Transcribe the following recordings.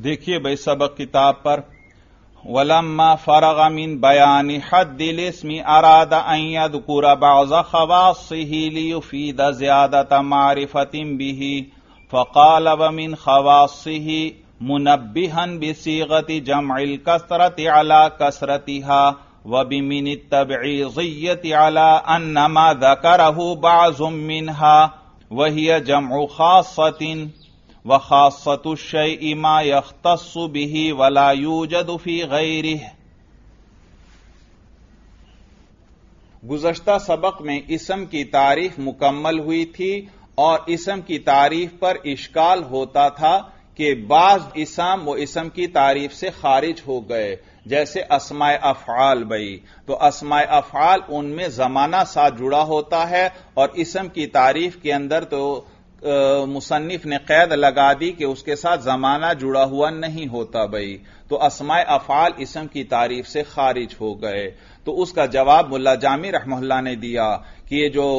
دیکھیے بھائی سبق کتاب پر ولما فرغ من بیان حد الاسم اراد ان يذكر بعض خواصه ليفيد زيادة معرفة به فقال ومن خواصه منبها بصيغة جمع الكثرة على كثرتها وبمن التبعيضية على أن ما ذكره بعض منها وهي جمع خاصة وخاصة الشيء ما يختص به ولا يوجد في غيره۔ گزشتہ سبق میں اسم کی تعریف مکمل ہوئی تھی اور اسم کی تعریف پر اشکال ہوتا تھا کہ بعض اسم وہ اسم کی تعریف سے خارج ہو گئے، جیسے اسماء افعال بھائی، تو اسماء افعال ان میں زمانہ ساتھ جڑا ہوتا ہے اور اسم کی تعریف کے اندر تو مصنف نے قید لگا دی کہ اس کے ساتھ زمانہ جڑا ہوا نہیں ہوتا بھائی، تو اسماء افعال اسم کی تعریف سے خارج ہو گئے۔ تو اس کا جواب ملا جامی رحمہ اللہ نے دیا کہ یہ جو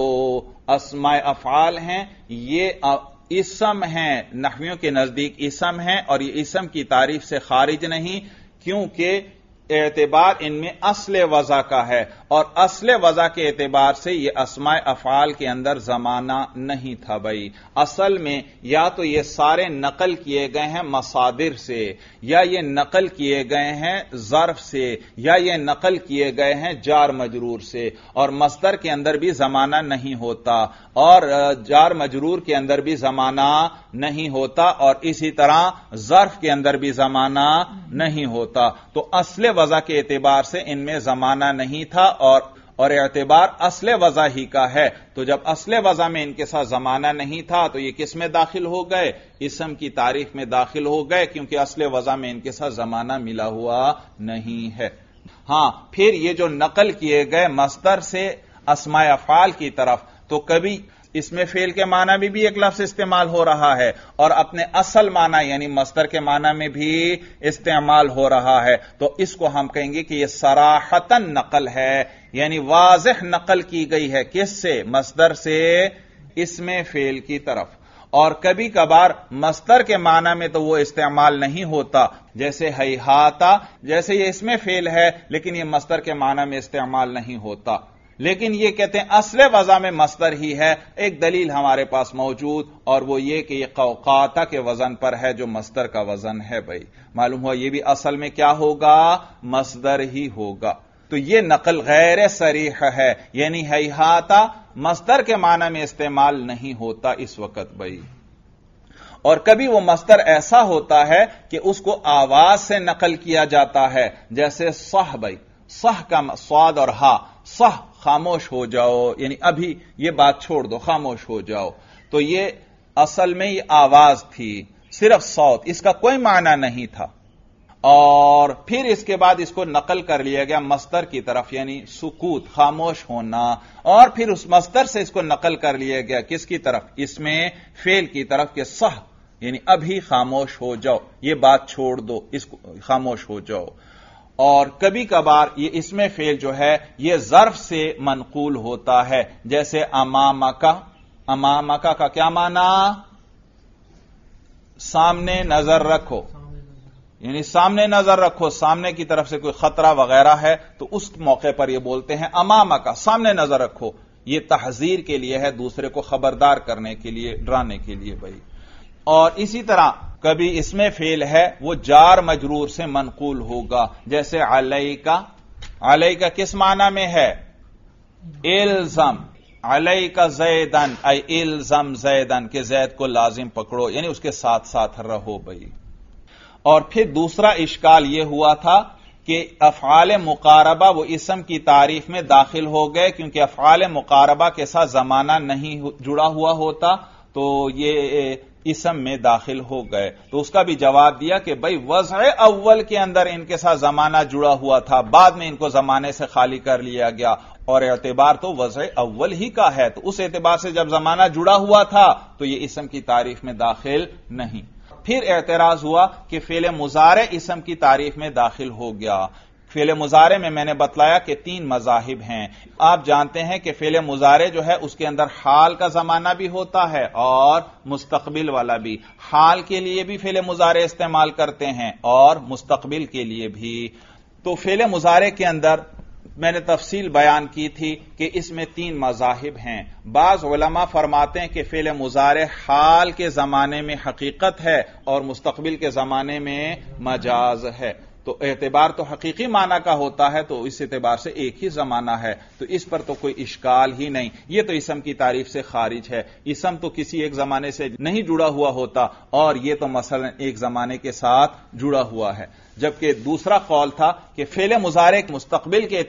اسماء افعال ہیں یہ اسم ہیں، نحویوں کے نزدیک اسم ہیں اور یہ اسم کی تعریف سے خارج نہیں، کیونکہ اعتبار ان میں اصل وضع کا ہے اور اصل وضع کے اعتبار سے یہ اسماء افعال کے اندر زمانہ نہیں تھا بھائی۔ اصل میں یا تو یہ سارے نقل کیے گئے ہیں مصادر سے، یا یہ نقل کیے گئے ہیں ظرف سے، یا یہ نقل کیے گئے ہیں جار مجرور سے، اور مصدر کے اندر بھی زمانہ نہیں ہوتا اور جار مجرور کے اندر بھی زمانہ نہیں ہوتا اور اسی طرح ظرف کے اندر بھی زمانہ نہیں ہوتا۔ تو اصل وضع کے اعتبار سے ان میں زمانہ نہیں تھا اور اعتبار اصل وضع ہی کا ہے، تو جب اصل وضع میں ان کے ساتھ زمانہ نہیں تھا تو یہ کس میں داخل ہو گئے؟ اسم کی تعریف میں داخل ہو گئے، کیونکہ اصل وضع میں ان کے ساتھ زمانہ ملا ہوا نہیں ہے۔ ہاں، پھر یہ جو نقل کیے گئے مصدر سے اسماء افعال کی طرف، تو کبھی اس میں فعل کے معنی میں بھی ایک لفظ استعمال ہو رہا ہے اور اپنے اصل معنی یعنی مصدر کے معنی میں بھی استعمال ہو رہا ہے، تو اس کو ہم کہیں گے کہ یہ صراحتاً نقل ہے، یعنی واضح نقل کی گئی ہے، کس سے؟ مصدر سے اسم فعل کی طرف۔ اور کبھی کبھار مصدر کے معنی میں تو وہ استعمال نہیں ہوتا، جیسے ہیہاتا، جیسے یہ اسم فعل ہے لیکن یہ مصدر کے معنی میں استعمال نہیں ہوتا، لیکن یہ کہتے ہیں اصل وضع میں مصدر ہی ہے۔ ایک دلیل ہمارے پاس موجود اور وہ یہ کہ یہ قوقاتا کے وزن پر ہے جو مصدر کا وزن ہے بھائی، معلوم ہوا یہ بھی اصل میں کیا ہوگا؟ مصدر ہی ہوگا۔ تو یہ نقل غیر صریح ہے، یعنی ہیہاتا مصدر کے معنی میں استعمال نہیں ہوتا اس وقت بھائی۔ اور کبھی وہ مصدر ایسا ہوتا ہے کہ اس کو آواز سے نقل کیا جاتا ہے، جیسے صح بھائی، صح کا صاد اور ہا، صح خاموش ہو جاؤ، یعنی ابھی یہ بات چھوڑ دو، خاموش ہو جاؤ، تو یہ اصل میں یہ آواز تھی، صرف صوت، اس کا کوئی معنی نہیں تھا، اور پھر اس کے بعد اس کو نقل کر لیا گیا مصدر کی طرف، یعنی سکوت، خاموش ہونا، اور پھر اس مصدر سے اس کو نقل کر لیا گیا کس کی طرف؟ اس میں فعل کی طرف، کہ صح یعنی ابھی خاموش ہو جاؤ، یہ بات چھوڑ دو، اس کو خاموش ہو جاؤ۔ اور کبھی کبھار یہ اسم فعل جو ہے یہ ظرف سے منقول ہوتا ہے، جیسے امامکا، امامکا کا کیا معنی؟ سامنے نظر رکھو، یعنی سامنے نظر رکھو، سامنے کی طرف سے کوئی خطرہ وغیرہ ہے تو اس موقع پر یہ بولتے ہیں امامکا، سامنے نظر رکھو، یہ تحذیر کے لیے ہے، دوسرے کو خبردار کرنے کے لیے، ڈرانے کے لیے بھائی۔ اور اسی طرح کبھی اسم فعل ہے وہ جار مجرور سے منقول ہوگا، جیسے علیکا، علیکا کس معنی میں ہے؟ الزم، علیکا زیدن ای الزم زیدن، کہ زید کو لازم پکڑو، یعنی اس کے ساتھ ساتھ رہو بھائی۔ اور پھر دوسرا اشکال یہ ہوا تھا کہ افعال مقاربہ وہ اسم کی تعریف میں داخل ہو گئے، کیونکہ افعال مقاربہ کے ساتھ زمانہ نہیں جڑا ہوا ہوتا، تو یہ اسم میں داخل ہو گئے۔ تو اس کا بھی جواب دیا کہ بھئی وضع اول کے اندر ان کے ساتھ زمانہ جڑا ہوا تھا، بعد میں ان کو زمانے سے خالی کر لیا گیا، اور اعتبار تو وضع اول ہی کا ہے، تو اس اعتبار سے جب زمانہ جڑا ہوا تھا تو یہ اسم کی تعریف میں داخل نہیں۔ پھر اعتراض ہوا کہ فعل مضارع اسم کی تعریف میں داخل ہو گیا، فعل مضارع میں نے بتلایا کہ 3 مذاہب ہیں. آپ جانتے ہیں کہ فعل مضارع جو ہے اس کے اندر حال کا زمانہ بھی ہوتا ہے اور مستقبل والا بھی. حال کے لیے بھی فعل مضارع استعمال کرتے ہیں اور مستقبل کے لیے بھی. تو فعل مضارع کے اندر میں نے تفصیل بیان کی تھی کہ اس میں 3 مذاہب ہیں. بعض علماء فرماتے ہیں کہ فعل مضارع حال کے زمانے میں حقیقت ہے اور مستقبل کے زمانے میں مجاز ہے. تو اعتبار تو حقیقی معنی کا ہوتا ہے تو اس اعتبار سے ایک ہی زمانہ ہے، تو اس پر تو کوئی اشکال ہی نہیں. یہ تو اسم کی تعریف سے خارج ہے. اسم تو کسی ایک زمانے سے نہیں جڑا ہوا ہوتا اور یہ تو مثلا ایک زمانے کے ساتھ جڑا ہوا ہے. جبکہ دوسرا قول تھا کہ فعل مضارع مستقبل کے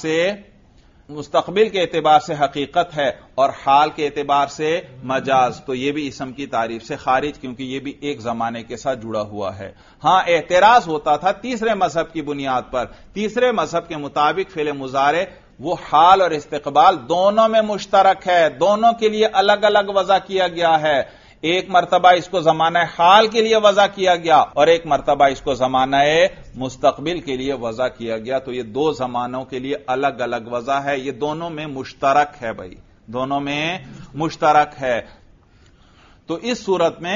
اعتبار سے حقیقت ہے اور حال کے اعتبار سے مجاز، تو یہ بھی اسم کی تعریف سے خارج، کیونکہ یہ بھی ایک زمانے کے ساتھ جڑا ہوا ہے. ہاں اعتراض ہوتا تھا تیسرے مذہب کی بنیاد پر. تیسرے مذہب کے مطابق فعل مضارع وہ حال اور استقبال دونوں میں مشترک ہے، دونوں کے لیے الگ الگ وضع کیا گیا ہے. ایک مرتبہ اس کو زمانہ حال کے لیے وضع کیا گیا اور ایک مرتبہ اس کو زمانہ مستقبل کے لیے وضع کیا گیا. تو یہ 2 زمانوں کے لیے الگ الگ وضع ہے. یہ دونوں میں مشترک ہے بھائی، دونوں میں مشترک ہے. تو اس صورت میں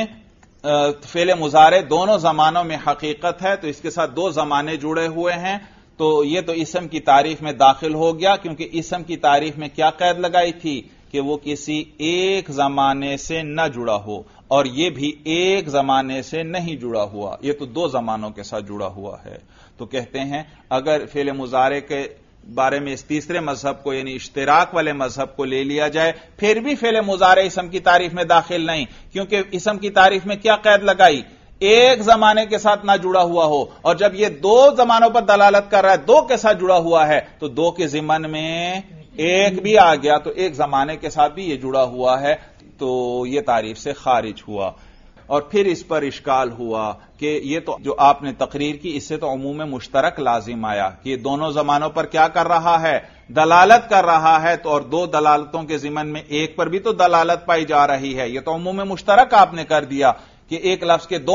فعل مضارع دونوں زمانوں میں حقیقت ہے، تو اس کے ساتھ 2 زمانے جڑے ہوئے ہیں. تو یہ تو اسم کی تعریف میں داخل ہو گیا، کیونکہ اسم کی تعریف میں کیا قید لگائی تھی کہ وہ کسی ایک زمانے سے نہ جڑا ہو، اور یہ بھی ایک زمانے سے نہیں جڑا ہوا، یہ تو 2 زمانوں کے ساتھ جڑا ہوا ہے. تو کہتے ہیں اگر فعل مضارع کے بارے میں اس تیسرے مذہب کو یعنی اشتراک والے مذہب کو لے لیا جائے پھر بھی فعل مضارع اسم کی تعریف میں داخل نہیں، کیونکہ اسم کی تعریف میں کیا قید لگائی؟ ایک زمانے کے ساتھ نہ جڑا ہوا ہو. اور جب یہ 2 زمانوں پر دلالت کر رہا ہے، 2 کے ساتھ جڑا ہوا ہے، تو 2 کے ضمن میں ایک بھی آ گیا تو ایک زمانے کے ساتھ بھی یہ جڑا ہوا ہے، تو یہ تعریف سے خارج ہوا. اور پھر اس پر اشکال ہوا کہ یہ تو جو آپ نے تقریر کی اس سے تو عموم مشترک لازم آیا کہ یہ دونوں زمانوں پر کیا کر رہا ہے؟ دلالت کر رہا ہے. تو اور 2 دلالتوں کے ضمن میں ایک پر بھی تو دلالت پائی جا رہی ہے. یہ تو عموم مشترک آپ نے کر دیا کہ ایک لفظ کے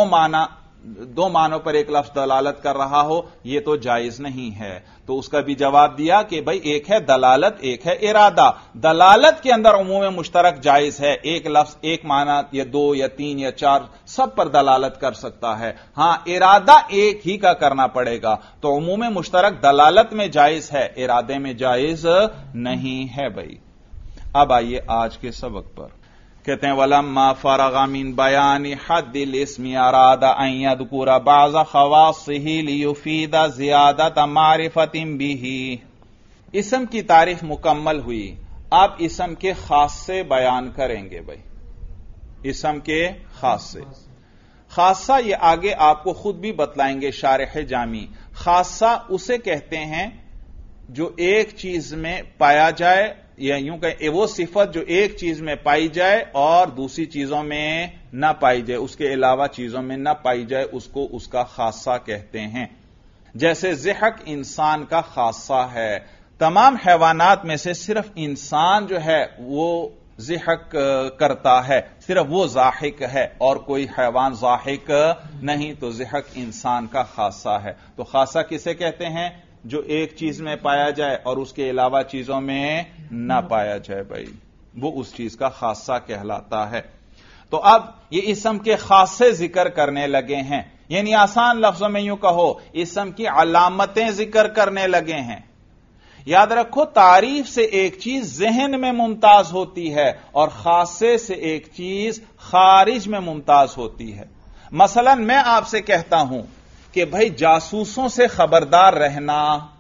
2 معنوں پر ایک لفظ دلالت کر رہا ہو، یہ تو جائز نہیں ہے. تو اس کا بھی جواب دیا کہ بھائی ایک ہے دلالت، ایک ہے ارادہ. دلالت کے اندر عموم مشترک جائز ہے، ایک لفظ ایک معنی یا 2 یا 3 یا 4 سب پر دلالت کر سکتا ہے. ہاں ارادہ ایک ہی کا کرنا پڑے گا. تو عموم مشترک دلالت میں جائز ہے، ارادے میں جائز نہیں ہے بھائی. اب آئیے آج کے سبق پر. کہتے ہیں وَلَمَّا فَرَغَ مِن بَيَانِ حَدِّ الْإِسْمِ أَرَادَ أَن يَذْكُرَ بَعْضَ خَوَاصِّهِ لِيُفِيدَ زِيَادَةَ مَعْرِفَةٍ بِهِ. اسم کی تعریف مکمل ہوئی، آپ اسم کے خاصے بیان کریں گے بھائی. اسم کے خاصے، خاصہ یہ آگے آپ کو خود بھی بتلائیں گے شارح جامی. خاصہ اسے کہتے ہیں جو ایک چیز میں پایا جائے، یا یوں کہ وہ صفت جو ایک چیز میں پائی جائے اور دوسری چیزوں میں نہ پائی جائے، اس کے علاوہ چیزوں میں نہ پائی جائے، اس کو اس کا خاصہ کہتے ہیں. جیسے ضحک انسان کا خاصہ ہے. تمام حیوانات میں سے صرف انسان جو ہے وہ ضحک کرتا ہے، صرف وہ ضاحک ہے اور کوئی حیوان ضاحک نہیں. تو ضحک انسان کا خاصہ ہے. تو خاصہ کسے کہتے ہیں؟ جو ایک چیز میں پایا جائے اور اس کے علاوہ چیزوں میں نہ پایا جائے بھائی، وہ اس چیز کا خاصہ کہلاتا ہے. تو اب یہ اسم کے خاصے ذکر کرنے لگے ہیں، یعنی آسان لفظوں میں یوں کہو اسم کی علامتیں ذکر کرنے لگے ہیں. یاد رکھو تعریف سے ایک چیز ذہن میں ممتاز ہوتی ہے اور خاصے سے ایک چیز خارج میں ممتاز ہوتی ہے. مثلا میں آپ سے کہتا ہوں کہ بھائی جاسوسوں سے خبردار رہنا.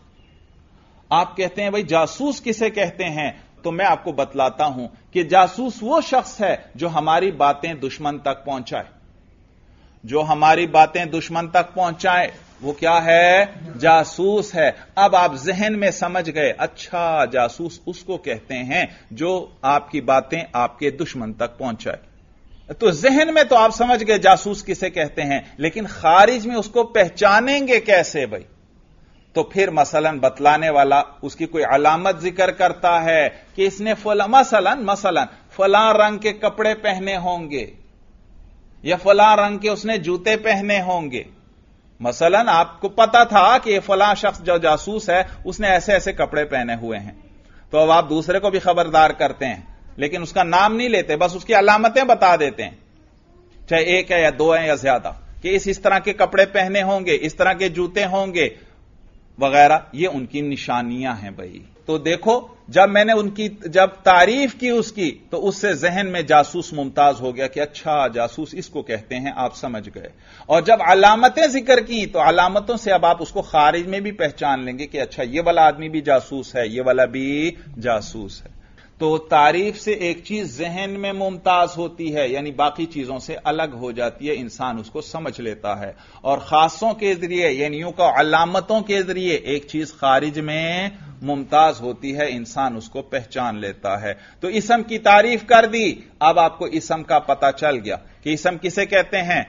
آپ کہتے ہیں بھائی جاسوس کسے کہتے ہیں؟ تو میں آپ کو بتلاتا ہوں کہ جاسوس وہ شخص ہے جو ہماری باتیں دشمن تک پہنچائے. جو ہماری باتیں دشمن تک پہنچائے وہ کیا ہے؟ جاسوس ہے. اب آپ ذہن میں سمجھ گئے، اچھا جاسوس اس کو کہتے ہیں جو آپ کی باتیں آپ کے دشمن تک پہنچائے. تو ذہن میں تو آپ سمجھ گئے جاسوس کسے کہتے ہیں، لیکن خارج میں اس کو پہچانیں گے کیسے بھائی؟ تو پھر مثلا بتلانے والا اس کی کوئی علامت ذکر کرتا ہے کہ اس نے مثلا فلاں رنگ کے کپڑے پہنے ہوں گے یا فلاں رنگ کے اس نے جوتے پہنے ہوں گے. مثلاً آپ کو پتا تھا کہ فلاں شخص جو جاسوس ہے اس نے ایسے ایسے کپڑے پہنے ہوئے ہیں، تو اب آپ دوسرے کو بھی خبردار کرتے ہیں، لیکن اس کا نام نہیں لیتے، بس اس کی علامتیں بتا دیتے ہیں، چاہے ایک ہے یا دو ہیں یا زیادہ، کہ اس طرح کے کپڑے پہنے ہوں گے، اس طرح کے جوتے ہوں گے وغیرہ، یہ ان کی نشانیاں ہیں بھائی۔ تو دیکھو جب میں نے جب تعریف کی اس کی، تو اس سے ذہن میں جاسوس ممتاز ہو گیا کہ اچھا جاسوس اس کو کہتے ہیں، آپ سمجھ گئے۔ اور جب علامتیں ذکر کی تو علامتوں سے اب آپ اس کو خارج میں بھی پہچان لیں گے کہ اچھا یہ والا آدمی بھی جاسوس ہے، یہ والا بھی جاسوس ہے۔ تو تعریف سے ایک چیز ذہن میں ممتاز ہوتی ہے، یعنی باقی چیزوں سے الگ ہو جاتی ہے، انسان اس کو سمجھ لیتا ہے، اور خاصوں کے ذریعے یعنی یوں کہ علامتوں کے ذریعے ایک چیز خارج میں ممتاز ہوتی ہے، انسان اس کو پہچان لیتا ہے۔ تو اسم کی تعریف کر دی، اب آپ کو اسم کا پتہ چل گیا کہ اسم کسے کہتے ہیں۔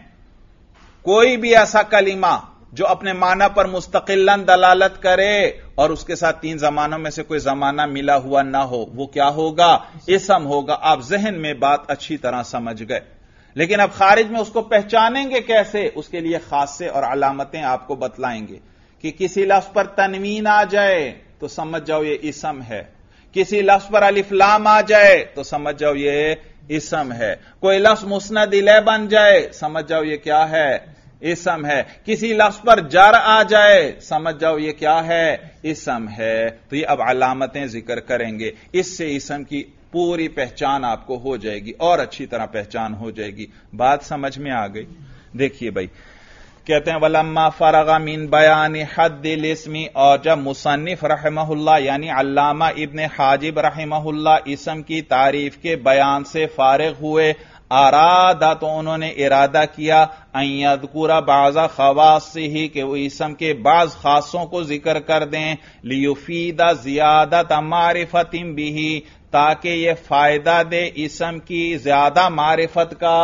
کوئی بھی ایسا کلمہ جو اپنے معنی پر مستقلاً دلالت کرے اور اس کے ساتھ تین زمانوں میں سے کوئی زمانہ ملا ہوا نہ ہو، وہ کیا ہوگا؟ اسم ہوگا۔ آپ ذہن میں بات اچھی طرح سمجھ گئے، لیکن اب خارج میں اس کو پہچانیں گے کیسے؟ اس کے لیے خاصے اور علامتیں آپ کو بتلائیں گے کہ کسی لفظ پر تنوین آ جائے تو سمجھ جاؤ یہ اسم ہے، کسی لفظ پر الف لام آ جائے تو سمجھ جاؤ یہ اسم ہے، کوئی لفظ مسند الیہ بن جائے سمجھ جاؤ یہ کیا ہے؟ اسم ہے، کسی لفظ پر جر آ جائے سمجھ جاؤ یہ کیا ہے؟ اسم ہے۔ تو یہ اب علامتیں ذکر کریں گے، اس سے اسم کی پوری پہچان آپ کو ہو جائے گی اور اچھی طرح پہچان ہو جائے گی۔ بات سمجھ میں آ گئی؟ دیکھیے بھائی، کہتے ہیں وَلَمَّا فَرَغَ مِن بَيَانِ حَدِّ الْاسْمِ، اور جب مصنف رحمہ اللہ یعنی علامہ ابن حاجب رحمہ اللہ اسم کی تعریف کے بیان سے فارغ ہوئے، ارادہ تو انہوں نے ارادہ کیا ان یذکر بعض خواصہ کہ وہ اسم کے بعض خاصوں کو ذکر کر دیں، لیفید زیادۃ معرفت بہ، تاکہ یہ فائدہ دے اسم کی زیادہ معرفت کا،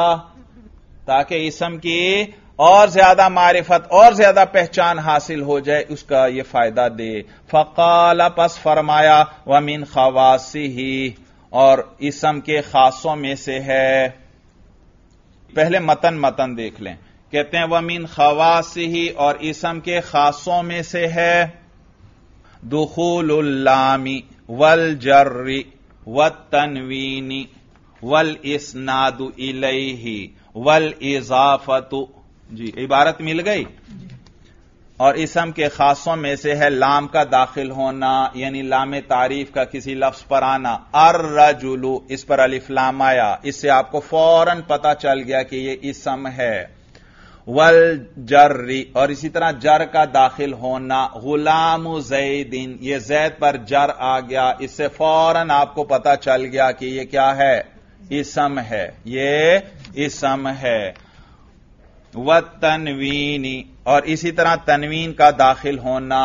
تاکہ اسم کی اور زیادہ معرفت اور زیادہ پہچان حاصل ہو جائے، اس کا یہ فائدہ دے۔ فقال پس فرمایا ومن خواصہ، اور اسم کے خاصوں میں سے ہے۔ پہلے متن دیکھ لیں، کہتے ہیں ومن خواصہ، اور اسم کے خاصوں میں سے ہے دخول اللام والجر والتنوین والاسناد الیہ والاضافۃ۔ جی عبارت مل گئی؟ اور اسم کے خاصوں میں سے ہے لام کا داخل ہونا، یعنی لام تعریف کا کسی لفظ پر آنا۔ الرجل، اس پر الف لام آیا، اس سے آپ کو فوراً پتا چل گیا کہ یہ اسم ہے۔ والجر، اور اسی طرح جر کا داخل ہونا۔ غلام زید، یہ زید پر جر آ گیا، اس سے فوراً آپ کو پتا چل گیا کہ یہ کیا ہے؟ اسم ہے، یہ اسم ہے۔ والتنوین، اور اسی طرح تنوین کا داخل ہونا۔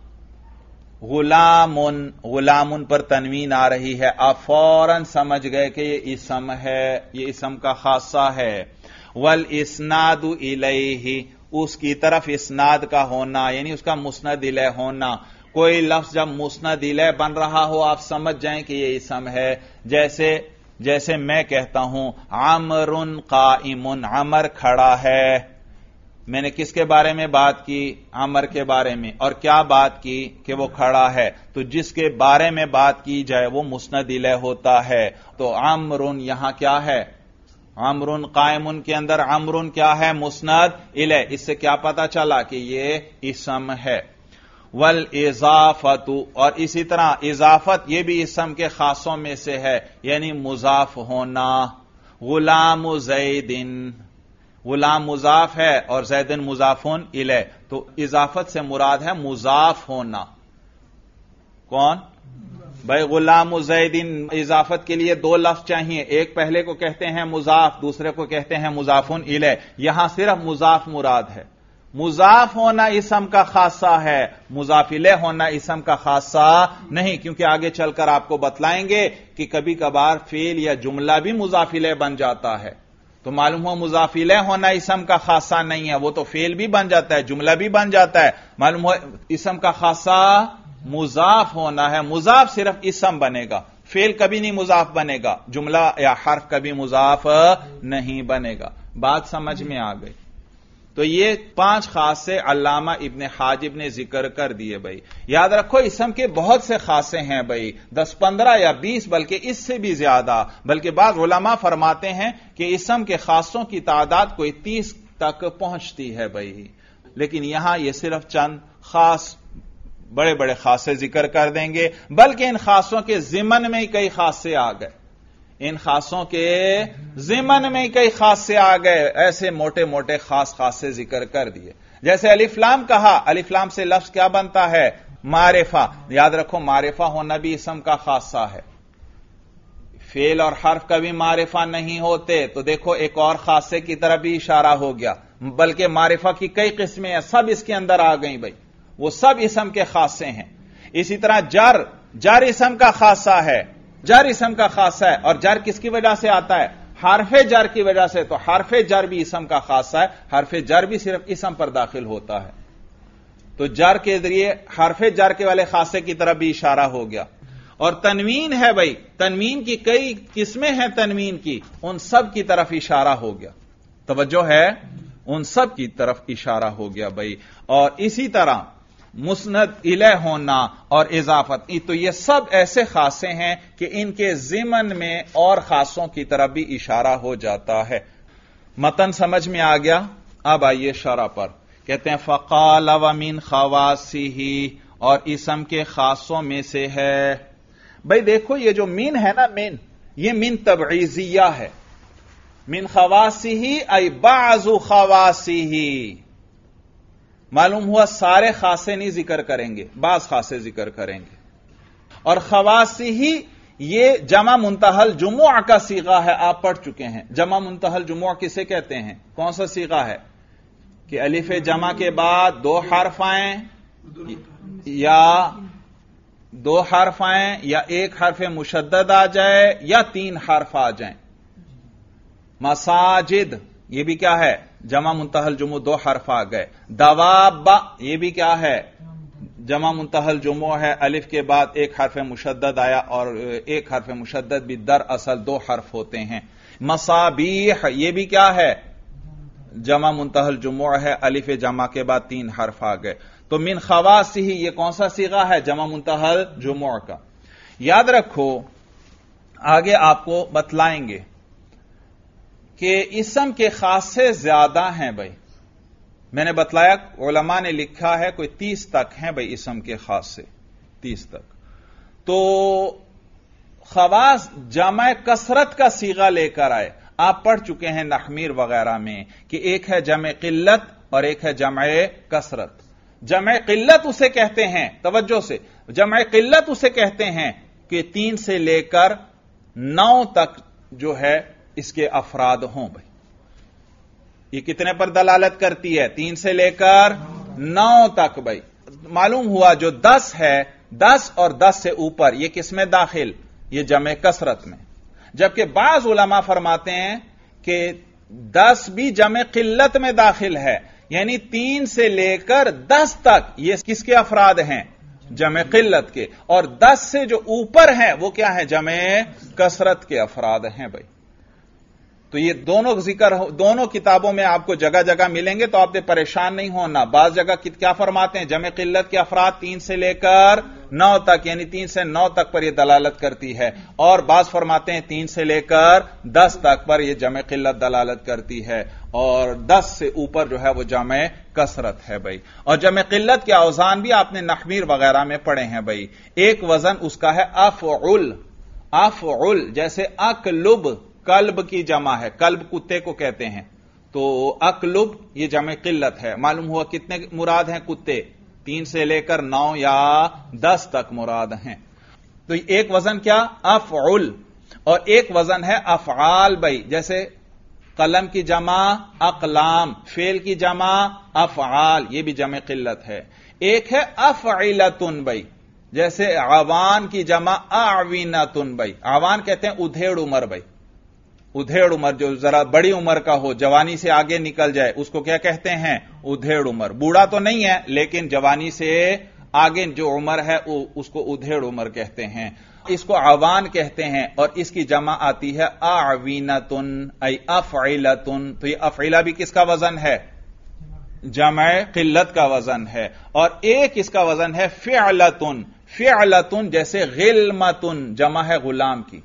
غلام پر تنوین آ رہی ہے، آپ فوراً سمجھ گئے کہ یہ اسم ہے، یہ اسم کا خاصہ ہے۔ والاسناد الیہ، اس کی طرف اسناد کا ہونا، یعنی اس کا مسند الیہ ہونا۔ کوئی لفظ جب مسند الیہ بن رہا ہو آپ سمجھ جائیں کہ یہ اسم ہے، جیسے میں کہتا ہوں عمر قائم، عمر کھڑا ہے۔ میں نے کس کے بارے میں بات کی؟ عمر کے بارے میں، اور کیا بات کی؟ کہ وہ کھڑا ہے۔ تو جس کے بارے میں بات کی جائے وہ مسند الیہ ہوتا ہے۔ تو عمر یہاں کیا ہے؟ عمر قائم کے اندر عمر کیا ہے؟ مسند الیہ۔ اس سے کیا پتا چلا کہ یہ اسم ہے۔ والاضافۃ، اور اسی طرح اضافت یہ بھی اسم کے خاصوں میں سے ہے، یعنی مضاف ہونا۔ غلام زید، غلام مضاف ہے اور زیدن مضافون الیہ، تو اضافت سے مراد ہے مضاف ہونا۔ کون؟ بھائی غلام زیدن، اضافت کے لیے دو لفظ چاہیے، ایک پہلے کو کہتے ہیں مضاف، دوسرے کو کہتے ہیں مضافون الیہ۔ یہاں صرف مضاف مراد ہے۔ مضاف ہونا اسم کا خاصہ ہے، مضاف الیہ ہونا اسم کا خاصہ نہیں، کیونکہ آگے چل کر آپ کو بتلائیں گے کہ کبھی کبھار فعل یا جملہ بھی مضاف الیہ بن جاتا ہے، تو معلوم ہوا مضاف الیہ ہونا اسم کا خاصہ نہیں ہے، وہ تو فعل بھی بن جاتا ہے، جملہ بھی بن جاتا ہے، معلوم ہوا اسم کا خاصہ مضاف ہونا ہے۔ مضاف صرف اسم بنے گا، فعل کبھی نہیں مضاف بنے گا، جملہ یا حرف کبھی مضاف نہیں بنے گا۔ بات سمجھ میں آ گئی؟ تو یہ 5 خاصے علامہ ابن حاجب نے ذکر کر دیے بھائی. یاد رکھو اسم کے بہت سے خاصے ہیں بھائی، 10 15 یا 20 بلکہ اس سے بھی زیادہ، بلکہ بعض علماء فرماتے ہیں کہ اسم کے خاصوں کی تعداد کوئی 30 تک پہنچتی ہے بھائی. لیکن یہاں یہ صرف چند خاص بڑے بڑے خاصے ذکر کر دیں گے، بلکہ ان خاصوں کے ضمن میں ہی کئی خاصے آ گئے، ان خاصوں کے ضمن میں کئی خاصے آ گئے، ایسے موٹے موٹے خاص خاصے ذکر کر دیے. جیسے الف لام کہا، الف لام سے لفظ کیا بنتا ہے؟ معرفہ. یاد رکھو معرفہ ہونا بھی اسم کا خاصہ ہے، فعل اور حرف کبھی معرفہ نہیں ہوتے. تو دیکھو ایک اور خاصے کی طرف بھی اشارہ ہو گیا، بلکہ معرفہ کی کئی قسمیں ہیں، سب اس کے اندر آ گئیں بھائی، وہ سب اسم کے خاصے ہیں. اسی طرح جر اسم کا خاصہ ہے، جر اسم کا خاصہ ہے، اور جر کس کی وجہ سے آتا ہے؟ حرف جر کی وجہ سے. تو حرف جر بھی اسم کا خاصہ ہے، حرف جر بھی صرف اسم پر داخل ہوتا ہے. تو جر کے ذریعے حرف جر کے والے خاصے کی طرف بھی اشارہ ہو گیا. اور تنوین ہے بھائی، تنوین کی کئی قسمیں ہیں، تنوین کی ان سب کی طرف اشارہ ہو گیا. توجہ ہے، ان سب کی طرف اشارہ ہو گیا بھائی. اور اسی طرح مسند الیہ ہونا اور اضافت، تو یہ سب ایسے خاصے ہیں کہ ان کے ضمن میں اور خاصوں کی طرف بھی اشارہ ہو جاتا ہے. متن سمجھ میں آ گیا؟ اب آئیے شرح پر. کہتے ہیں فقال ومن خواصہ، اور اسم کے خاصوں میں سے ہے. بھائی دیکھو یہ جو من ہے نا، من، یہ من تبعیضیہ ہے. من خواصہ ای بعض خواصہ. معلوم ہوا سارے خاصے نہیں ذکر کریں گے، بعض خاصے ذکر کریں گے. اور خواصہ یہ جمع منتہی الجموع کا صیغہ ہے، آپ پڑھ چکے ہیں. جمع منتہی الجموع کسے کہتے ہیں؟ کون سا صیغہ ہے؟ کہ الف جمع کے بعد 2 حرف آئیں، یا 2 حرف آئیں، یا 1 حرف مشدد آ جائے، یا 3 حرف آ جائیں. مساجد یہ بھی کیا ہے؟ جمع منتہی الجموع، 2 حرف آ گئے. دواب یہ بھی کیا ہے؟ جمع منتہی الجموع ہے، الف کے بعد 1 حرف مشدد آیا، اور 1 حرف مشدد بھی در اصل 2 حرف ہوتے ہیں. مصابیح یہ بھی کیا ہے؟ جمع منتہی الجموع ہے، الف جمع کے بعد 3 حرف آ گئے. تو من خواصہ یہ کون سا صیغہ ہے؟ جمع منتہی الجموع کا. یاد رکھو آگے آپ کو بتلائیں گے کہ اسم کے خاصے زیادہ ہیں بھائی. میں نے بتلایا علماء نے لکھا ہے کوئی 30 تک ہیں بھائی اسم کے خاصے، 30 تک. تو خواص جمع کثرت کا صیغہ لے کر آئے. آپ پڑھ چکے ہیں نحمیر وغیرہ میں کہ ایک ہے جمع قلت اور ایک ہے جمع کثرت. جمع قلت اسے کہتے ہیں، توجہ سے، جمع قلت اسے کہتے ہیں کہ 3 سے لے کر 9 تک جو ہے اس کے افراد ہوں بھائی. یہ کتنے پر دلالت کرتی ہے؟ 3 سے لے کر 9 تک بھائی. معلوم ہوا جو 10 ہے، 10 اور 10 سے اوپر یہ کس میں داخل؟ یہ جمع کثرت میں. جبکہ بعض علماء فرماتے ہیں کہ 10 بھی جمع قلت میں داخل ہے، یعنی 3 سے لے کر 10 تک یہ کس کے افراد ہیں؟ جمع قلت کے. اور 10 سے جو اوپر ہیں وہ کیا ہے؟ جمع کثرت کے افراد ہیں بھائی. تو یہ دونوں ذکر دونوں کتابوں میں آپ کو جگہ جگہ ملیں گے، تو آپ نے پریشان نہیں ہونا. بعض جگہ کیا فرماتے ہیں؟ جمع قلت کے افراد 3 سے لے کر 9 تک، یعنی 3 سے 9 تک پر یہ دلالت کرتی ہے. اور بعض فرماتے ہیں 3 سے لے کر 10 تک پر یہ جمع قلت دلالت کرتی ہے، اور 10 سے اوپر جو ہے وہ جمع کثرت ہے بھائی. اور جمع قلت کے اوزان بھی آپ نے نحمیر وغیرہ میں پڑھے ہیں بھائی. ایک وزن اس کا ہے افعل. افعل جیسے اکلب، کلب کی جمع ہے، کلب کتے کو کہتے ہیں. تو اکلب یہ جمع قلت ہے. معلوم ہوا کتنے مراد ہیں کتے؟ 3 سے لے کر 9 یا 10 تک مراد ہیں. تو ایک وزن کیا؟ افعل. اور ایک وزن ہے افعال بھائی. جیسے قلم کی جمع اقلام، فعل کی جمع افعال، یہ بھی جمع قلت ہے. ایک ہے افعلتن بھائی. جیسے عوان کی جمع اعوینتن بھائی. عوان کہتے ہیں ادھیڑ عمر بھائی. ادھیڑ عمر جو ذرا بڑی عمر کا ہو، جوانی سے آگے نکل جائے، اس کو کیا کہتے ہیں؟ ادھیڑ عمر. بوڑھا تو نہیں ہے لیکن جوانی سے آگے جو عمر ہے اس کو ادھیڑ عمر کہتے ہیں. اس کو عوان کہتے ہیں. اور اس کی جمع آتی ہے اعوینتن ای افعلتن. تو یہ افعلہ بھی کس کا وزن ہے؟ جمع قلت کا وزن ہے، اور ایک اس کا وزن ہے فعلتن. فعلتن جیسے غلمتن جمع ہے غلام کی.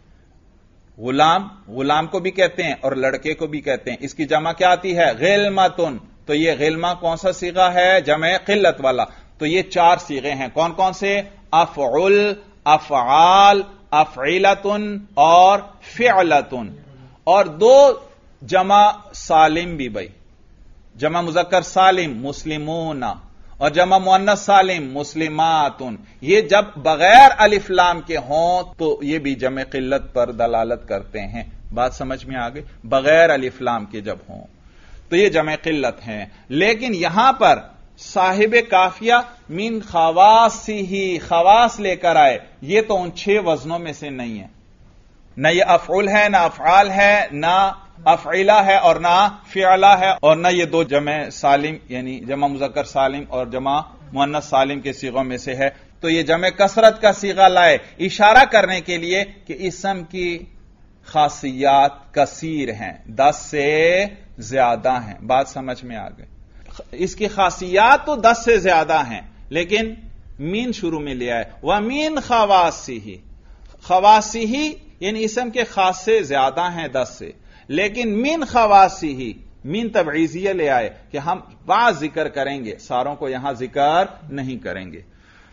غلام کو بھی کہتے ہیں اور لڑکے کو بھی کہتے ہیں. اس کی جمع کیا آتی ہے؟ غلمتن. تو یہ غلمہ کون سا صیغہ ہے؟ جمع قلت والا. تو یہ 4 صیغے ہیں. کون کون سے؟ افعل، افعال، افعلتن اور فعلتن. اور 2 جمع سالم بھی بھائی. جمع مذکر سالم مسلمون اور جمع مؤنث سالم مسلماتن. یہ جب بغیر الف لام کے ہوں تو یہ بھی جمع قلت پر دلالت کرتے ہیں. بات سمجھ میں آ گئی؟ بغیر الف لام کے جب ہوں تو یہ جمع قلت ہیں. لیکن یہاں پر صاحب کافیہ من خواصہ خواص لے کر آئے. یہ تو ان 6 وزنوں میں سے نہیں ہے. نہ یہ افعل ہے، نہ افعال ہے، نہ افعلہ ہے اور نہ فعلہ ہے، اور نہ یہ 2 جمع سالم یعنی جمع مذکر سالم اور جمع مؤنث سالم کے صیغوں میں سے ہے. تو یہ جمع کثرت کا صیغہ لائے اشارہ کرنے کے لیے کہ اسم کی خاصیات کثیر ہیں، 10 سے زیادہ ہیں. بات سمجھ میں آ گئی؟ اس کی خاصیات تو 10 سے زیادہ ہیں، لیکن مین شروع میں لیا ہے. وَمِن خَوَاصِهِ. خواصہ یعنی اسم کے خاص سے زیادہ ہیں 10 سے، لیکن من خواصہ من تبعیضیہ لے آئے کہ ہم بعض ذکر کریں گے، ساروں کو یہاں ذکر نہیں کریں گے.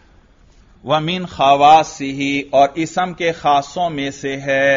وَمِن خَوَاصِهِ اور اسم کے خاصوں میں سے ہے.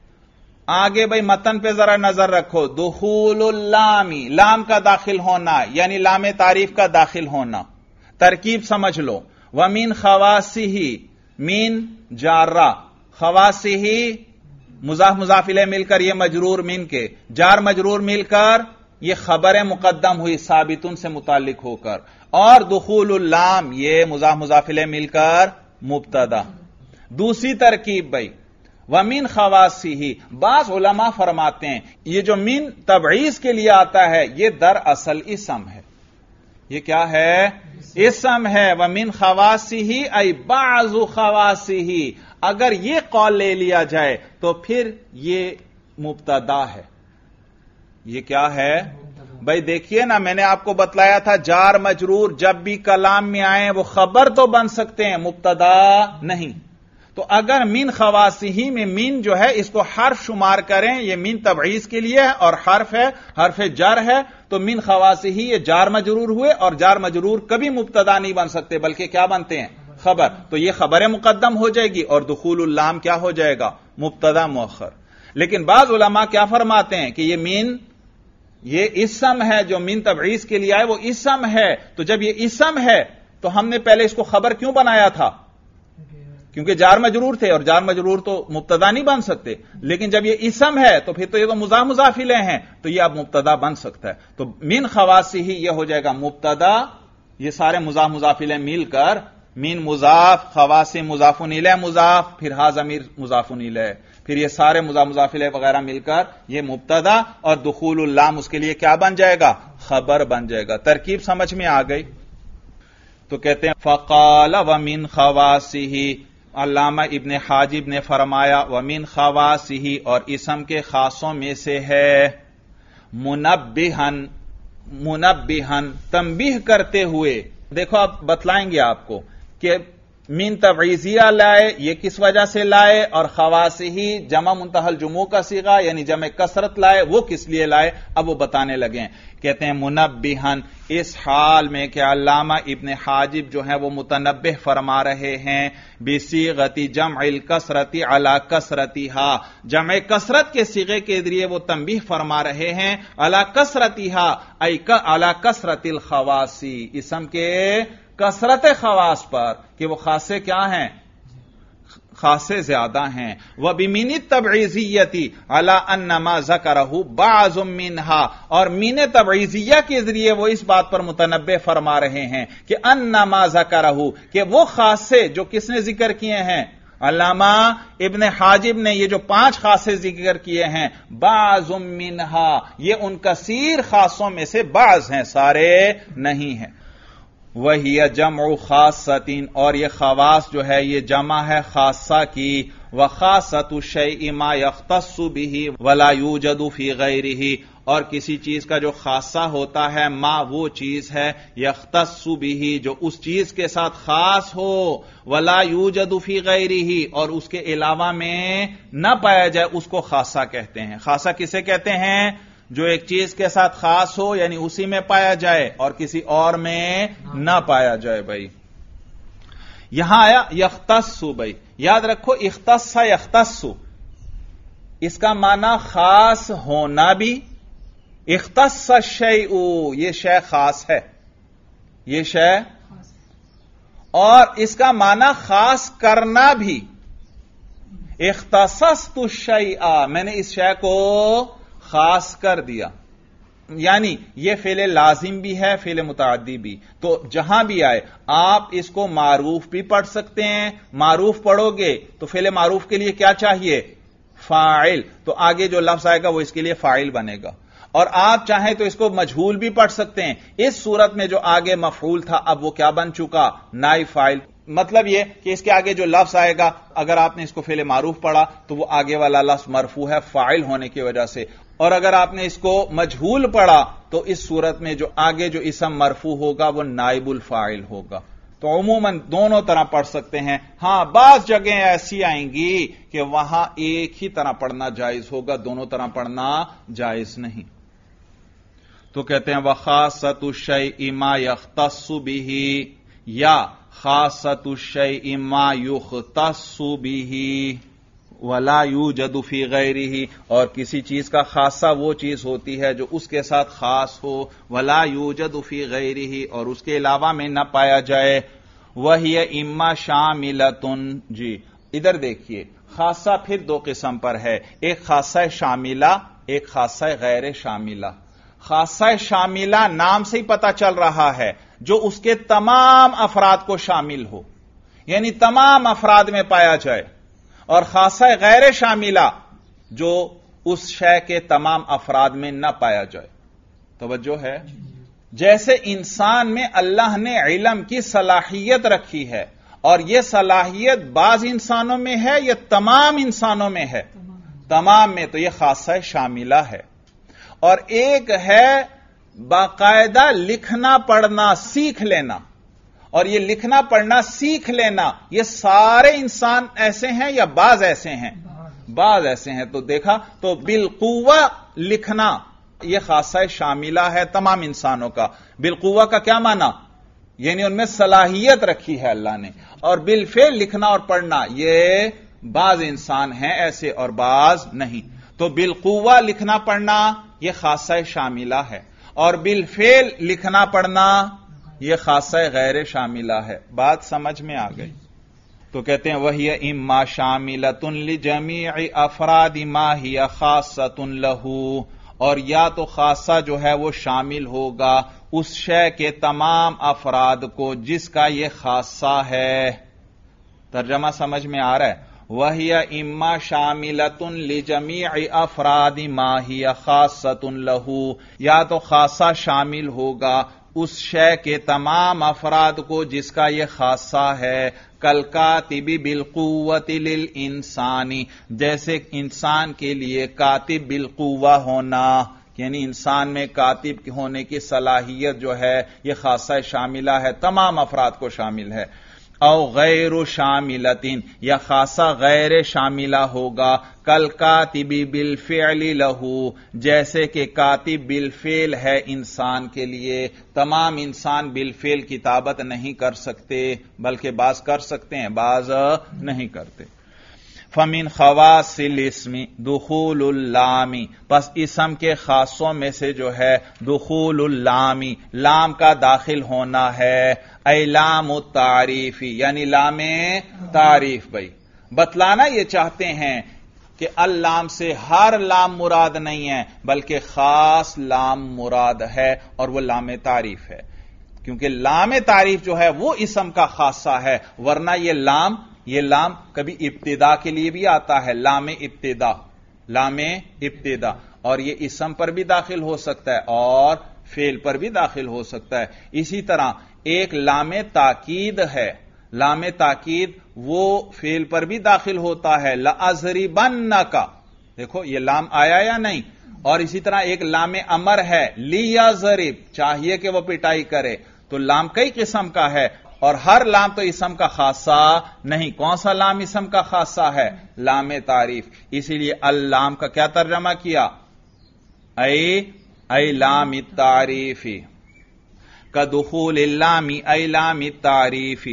آگے بھئی متن پہ ذرا نظر رکھو. دخول اللام لام کا داخل ہونا یعنی لام تعریف کا داخل ہونا. ترکیب سمجھ لو. وَمِن خَوَاصِهِ من جارہ، خواصہ مضاف مضاف الیہ مل کر یہ مجرور من کے، جار مجرور مل کر یہ خبر مقدم ہوئی ثابتن سے متعلق ہو کر، اور دخول اللام یہ مضاف مضاف الیہ مل کر مبتدا. دوسری ترکیب بھائی ومن خواصہ. بعض علماء فرماتے ہیں یہ جو من تبعیض کے لیے آتا ہے یہ دراصل اسم ہے. یہ کیا ہے؟ اسم ہے. ومن خواصہ ای بعض خواصہ. اگر یہ قول لے لیا جائے تو پھر یہ مبتدا ہے. یہ کیا ہے بھائی؟ دیکھیے نا، میں نے آپ کو بتلایا تھا جار مجرور جب بھی کلام میں آئیں وہ خبر تو بن سکتے ہیں، مبتدا نہیں. تو اگر من خواصہ میں من جو ہے اس کو حرف شمار کریں، یہ من تبعیض کے لیے ہے اور حرف ہے، حرف جر ہے، تو من خواصہ یہ جار مجرور ہوئے، اور جار مجرور کبھی مبتدا نہیں بن سکتے بلکہ کیا بنتے ہیں؟ خبر. تو یہ خبر مقدم ہو جائے گی اور دخول اللام کیا ہو جائے گا؟ مبتدا مؤخر. لیکن بعض علماء کیا فرماتے ہیں کہ یہ من یہ اسم ہے، جو من تبعیض کے لیے آئے وہ اسم ہے. تو جب یہ اسم ہے تو ہم نے پہلے اس کو خبر کیوں بنایا تھا؟ کیونکہ جار مجرور تھے اور جار مجرور تو مبتدا نہیں بن سکتے. لیکن جب یہ اسم ہے تو پھر تو یہ تو مضاف مضاف الیہ ہیں، تو یہ اب مبتدا بن سکتا ہے. تو من خواصہ یہ ہو جائے گا مبتدا. یہ سارے مضاف مضاف الیہ مل کر من مضاف، خواص مضاف الیہ مضاف، پھر ہا ضمیر مضاف الیہ، پھر یہ سارے مضاف مضاف الیہ وغیرہ مل کر یہ مبتدا، اور دخول اللام اس کے لیے کیا بن جائے گا؟ خبر بن جائے گا. ترکیب سمجھ میں آ گئی؟ تو کہتے ہیں فقال ومن خواصہ. علامہ ابن حاجب نے فرمایا ومن خواصہ اور اسم کے خاصوں میں سے ہے منبہن. منبہن تنبیہ کرتے ہوئے. دیکھو آپ بتلائیں گے آپ کو کہ من تبعیضیہ لائے، یہ کس وجہ سے لائے، اور خواصہ جمع منتہی الجموع کا صیغہ یعنی جمع کثرت لائے، وہ کس لیے لائے. اب وہ بتانے لگے ہیں. کہتے ہیں منبہن اس حال میں کہ علامہ ابن حاجب جو ہیں وہ متنبہ فرما رہے ہیں بصیغۃ جمع الکثرۃ علی کثرتھا. جمع کثرت کے صیغے کے ذریعے وہ تنبیہ فرما رہے ہیں علی کثرتھا ای علی کثرت الخواص، اسم کے کثرت خواص پر کہ وہ خاصے کیا ہیں؟ خاصے زیادہ ہیں. وَبِمِنِ التَّبْعِیضِیَّةِ عَلَىٰ أَنَّ مَا ذَكَرَهُ بَعْضٌ مِّنْهَا. اور مین تبعیضیہ کے ذریعے وہ اس بات پر متنبہ فرما رہے ہیں کہ أَنَّ مَا ذَكَرَهُ کہ وہ خاصے جو کس نے ذکر کیے ہیں؟ علامہ ابن حاجب نے یہ جو 5 خاصے ذکر کیے ہیں بَعْضٌ مِّنْهَا یہ ان کثیر خاصوں میں سے بعض ہیں، سارے نہیں ہیں. وہی جمع خاصۃ، اور یہ خواص جو ہے یہ جمع ہے خاصہ کی، وخاصۃ الشیء ما یختص بہ ولا یوجد فی غیرہ، اور کسی چیز کا جو خاصہ ہوتا ہے، ما وہ چیز ہے، یختص بہ جو اس چیز کے ساتھ خاص ہو، ولا یوجد فی غیرہ اور اس کے علاوہ میں نہ پایا جائے، اس کو خاصہ کہتے ہیں۔ خاصہ کسے کہتے ہیں؟ جو ایک چیز کے ساتھ خاص ہو، یعنی اسی میں پایا جائے اور کسی اور میں نہ پایا جائے۔ بھائی یہاں آیا یختص، بھائی یاد رکھو اختص یختص، اس کا معنی خاص ہونا بھی، اختص الشیء یہ شے خاص ہے، یہ شے، اور اس کا معنی خاص کرنا بھی، اختصصت الشیء میں نے اس شے کو خاص کر دیا، یعنی یہ فعل لازم بھی ہے، فعل متعدی بھی، تو جہاں بھی آئے آپ اس کو معروف بھی پڑھ سکتے ہیں۔ معروف پڑھو گے تو فعل معروف کے لیے کیا چاہیے؟ فاعل، تو آگے جو لفظ آئے گا وہ اس کے لیے فاعل بنے گا، اور آپ چاہیں تو اس کو مجہول بھی پڑھ سکتے ہیں۔ اس صورت میں جو آگے مفعول تھا اب وہ کیا بن چکا؟ نائب فاعل۔ مطلب یہ کہ اس کے آگے جو لفظ آئے گا اگر آپ نے اس کو فعل معروف پڑھا تو وہ آگے والا لفظ مرفوع ہے فاعل ہونے کی وجہ سے، اور اگر آپ نے اس کو مجہول پڑھا تو اس صورت میں جو آگے جو اسم مرفوع ہوگا وہ نائب الفاعل ہوگا۔ تو عموماً دونوں طرح پڑھ سکتے ہیں۔ ہاں بعض جگہیں ایسی آئیں گی کہ وہاں ایک ہی طرح پڑھنا جائز ہوگا، دونوں طرح پڑھنا جائز نہیں۔ تو کہتے ہیں وخاصۃ الشیء ما یختص بہ، یا خاصۃ الشیء ما یختص بہ ولا یوجد فی غیرہ، اور کسی چیز کا خاصہ وہ چیز ہوتی ہے جو اس کے ساتھ خاص ہو، ولا یوجد فی غیرہ اور اس کے علاوہ میں نہ پایا جائے۔ وہی اما شاملۃ، جی ادھر دیکھیے خاصہ پھر دو قسم پر ہے، ایک خاصہ شاملہ، ایک خاصہ غیر شاملہ۔ خاصہ شاملہ نام سے ہی پتہ چل رہا ہے جو اس کے تمام افراد کو شامل ہو، یعنی تمام افراد میں پایا جائے، اور خاصہ غیر شاملہ جو اس شے کے تمام افراد میں نہ پایا جائے۔ توجہ ہے؟ جیسے انسان میں اللہ نے علم کی صلاحیت رکھی ہے، اور یہ صلاحیت بعض انسانوں میں ہے یا تمام انسانوں میں ہے؟ تمام میں، تو یہ خاصہ شاملہ ہے۔ اور ایک ہے باقاعدہ لکھنا پڑھنا سیکھ لینا، اور یہ لکھنا پڑھنا سیکھ لینا یہ سارے انسان ایسے ہیں یا بعض ایسے ہیں؟ بعض ایسے ہیں۔ تو دیکھا تو بالقوہ لکھنا یہ خاصہ شاملہ ہے تمام انسانوں کا۔ بالقوہ کا کیا معنی؟ یعنی ان میں صلاحیت رکھی ہے اللہ نے، اور بالفعل لکھنا اور پڑھنا یہ بعض انسان ہیں ایسے اور بعض نہیں۔ تو بالقوہ لکھنا پڑھنا یہ خاصہ شاملہ ہے، اور بالفعل لکھنا پڑھنا یہ خاصہ غیر شاملہ ہے۔ بات سمجھ میں آ گئی؟ تو کہتے ہیں وہی اما شاملۃ لجمیع افراد ما ہی خاصۃ لہ، اور یا تو خاصہ جو ہے وہ شامل ہوگا اس شے کے تمام افراد کو جس کا یہ خاصہ ہے۔ ترجمہ سمجھ میں آ رہا ہے؟ وہی اما شاملۃ لجمیع افراد ما ہی خاصۃ لہ، یا تو خاصہ شامل ہوگا اس شے کے تمام افراد کو جس کا یہ خاصہ ہے، کالکاتب بالقوۃ للانسان، جیسے انسان کے لیے کاتب بالقوہ ہونا، یعنی انسان میں کاتب ہونے کی صلاحیت جو ہے یہ خاصہ شاملہ ہے، تمام افراد کو شامل ہے۔ او غیر شاملتین، یا خاصہ غیر شاملہ ہوگا، کالکاتب بالفعل لہ، جیسے کہ کاتب بالفعل ہے انسان کے لیے۔ تمام انسان بالفعل کتابت نہیں کر سکتے، بلکہ بعض کر سکتے ہیں بعض نہیں کرتے۔ فمن خواص الاسم دخول اللام، پس اسم کے خاصوں میں سے جو ہے دخول اللام، لام کا داخل ہونا ہے، اے لام التعریف، یعنی لام تعریف۔ بھائی بتلانا یہ چاہتے ہیں کہ اللام سے ہر لام مراد نہیں ہے بلکہ خاص لام مراد ہے، اور وہ لام تعریف ہے، کیونکہ لام تعریف جو ہے وہ اسم کا خاصہ ہے، ورنہ یہ لام کبھی ابتدا کے لیے بھی آتا ہے، لام ابتدا، لام ابتدا، اور یہ اسم پر بھی داخل ہو سکتا ہے اور فعل پر بھی داخل ہو سکتا ہے. اسی طرح ایک لام تاکید ہے، لام تاکید وہ فعل پر بھی داخل ہوتا ہے. لَأَضْرِبَنَّكَ، دیکھو یہ لام آیا یا نہیں. اور اسی طرح ایک لام امر ہے، لِيَضْرِب، چاہیے کہ وہ پٹائی کرے. تو لام کئی قسم کا ہے، اور ہر لام تو اسم کا خاصہ نہیں. کون سا لام اسم کا خاصہ ہے؟ لام تعریف. اسی لیے اللام کا کیا ترجمہ کیا؟ ای لام التعریف، کدخول اللام ای لام التعریف.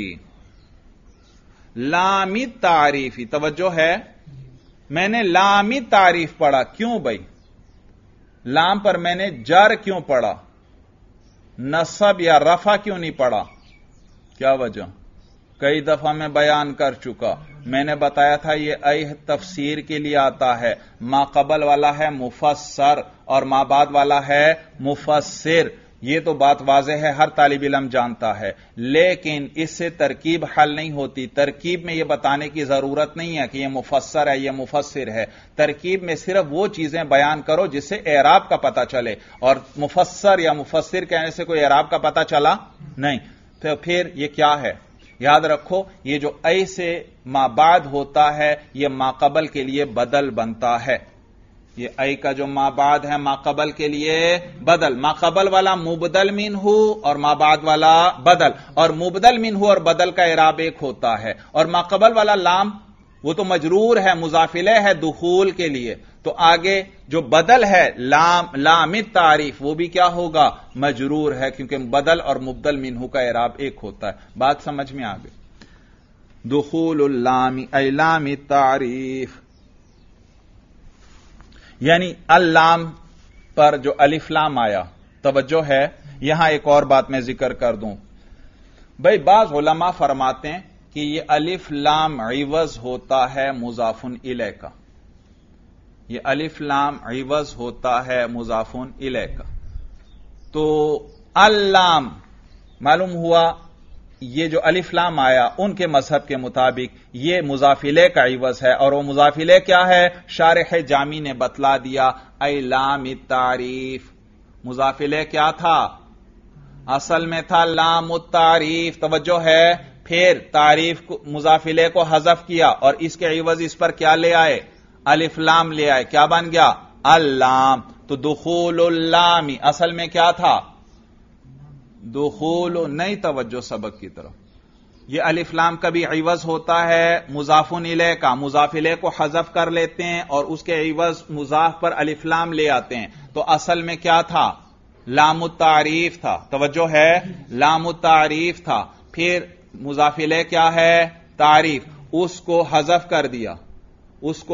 لام التعریف، توجہ ہے، میں نے لام التعریف پڑھا. کیوں بھائی؟ لام پر میں نے جر کیوں پڑھا؟ نصب یا رفع کیوں نہیں پڑھا؟ کیا وجہ؟ کئی دفعہ میں بیان کر چکا. میں نے بتایا تھا یہ ای تفسیر کے لیے آتا ہے. ما قبل والا ہے مفسر اور ما بعد والا ہے مفسر. یہ تو بات واضح ہے، ہر طالب علم جانتا ہے. لیکن اس سے ترکیب حل نہیں ہوتی. ترکیب میں یہ بتانے کی ضرورت نہیں ہے کہ یہ مفسر ہے، یہ مفسر ہے. ترکیب میں صرف وہ چیزیں بیان کرو جس سے اعراب کا پتہ چلے، اور مفسر یا مفسر کہنے سے کوئی اعراب کا پتہ چلا نہیں. تو پھر یہ کیا ہے؟ یاد رکھو، یہ جو ای سے ما بعد ہوتا ہے یہ ما قبل کے لیے بدل بنتا ہے. یہ ای کا جو ما بعد ہے ما قبل کے لیے بدل. ما قبل والا مبدل منہ اور ما بعد والا بدل، اور مبدل منہ اور بدل کا اعراب ایک ہوتا ہے. اور ما قبل والا لام وہ تو مجرور ہے، مضاف الیہ ہے دخول کے لیے. تو آگے جو بدل ہے لام التعریف وہ بھی کیا ہوگا؟ مجرور ہے، کیونکہ بدل اور مبدل منہ کا اعراب ایک ہوتا ہے. بات سمجھ میں آ گئی؟ دخول اللام ای لام التعریف، یعنی اللام پر جو الف لام آیا. توجہ ہے، یہاں ایک اور بات میں ذکر کر دوں. بھئی بعض علماء فرماتے ہیں کہ یہ الف لام عوض ہوتا ہے مضاف الیہ کا. یہ الف لام عوض ہوتا ہے مضاف الیہ کا. تو اللام معلوم ہوا یہ جو الف لام آیا ان کے مذہب کے مطابق یہ مضاف الیہ کا عوض ہے. اور وہ مضاف الیہ کیا ہے؟ شارح جامی نے بتلا دیا، ای لام التعریف. مضاف الیہ کیا تھا؟ اصل میں تھا لام التعریف. توجہ ہے، پھر تعریف مضاف الیہ کو حذف کیا اور اس کے عوض اس پر کیا لے آئے؟ الف لام لے آئے. کیا بن گیا؟ اللام. تو دخول اللام اصل میں کیا تھا؟ دخول نہیں. توجہ سبق کی طرف. یہ الف لام کا بھی عوض ہوتا ہے مضاف الیہ کا. مضاف الیہ کو حذف کر لیتے ہیں اور اس کے عوض مضاف پر الف لام لے آتے ہیں. تو اصل میں کیا تھا؟ لام التعریف تھا. توجہ ہے، لام التعریف تھا. پھر مضاف الیہ کیا ہے؟ تعریف. اس کو حذف کر دیا، اس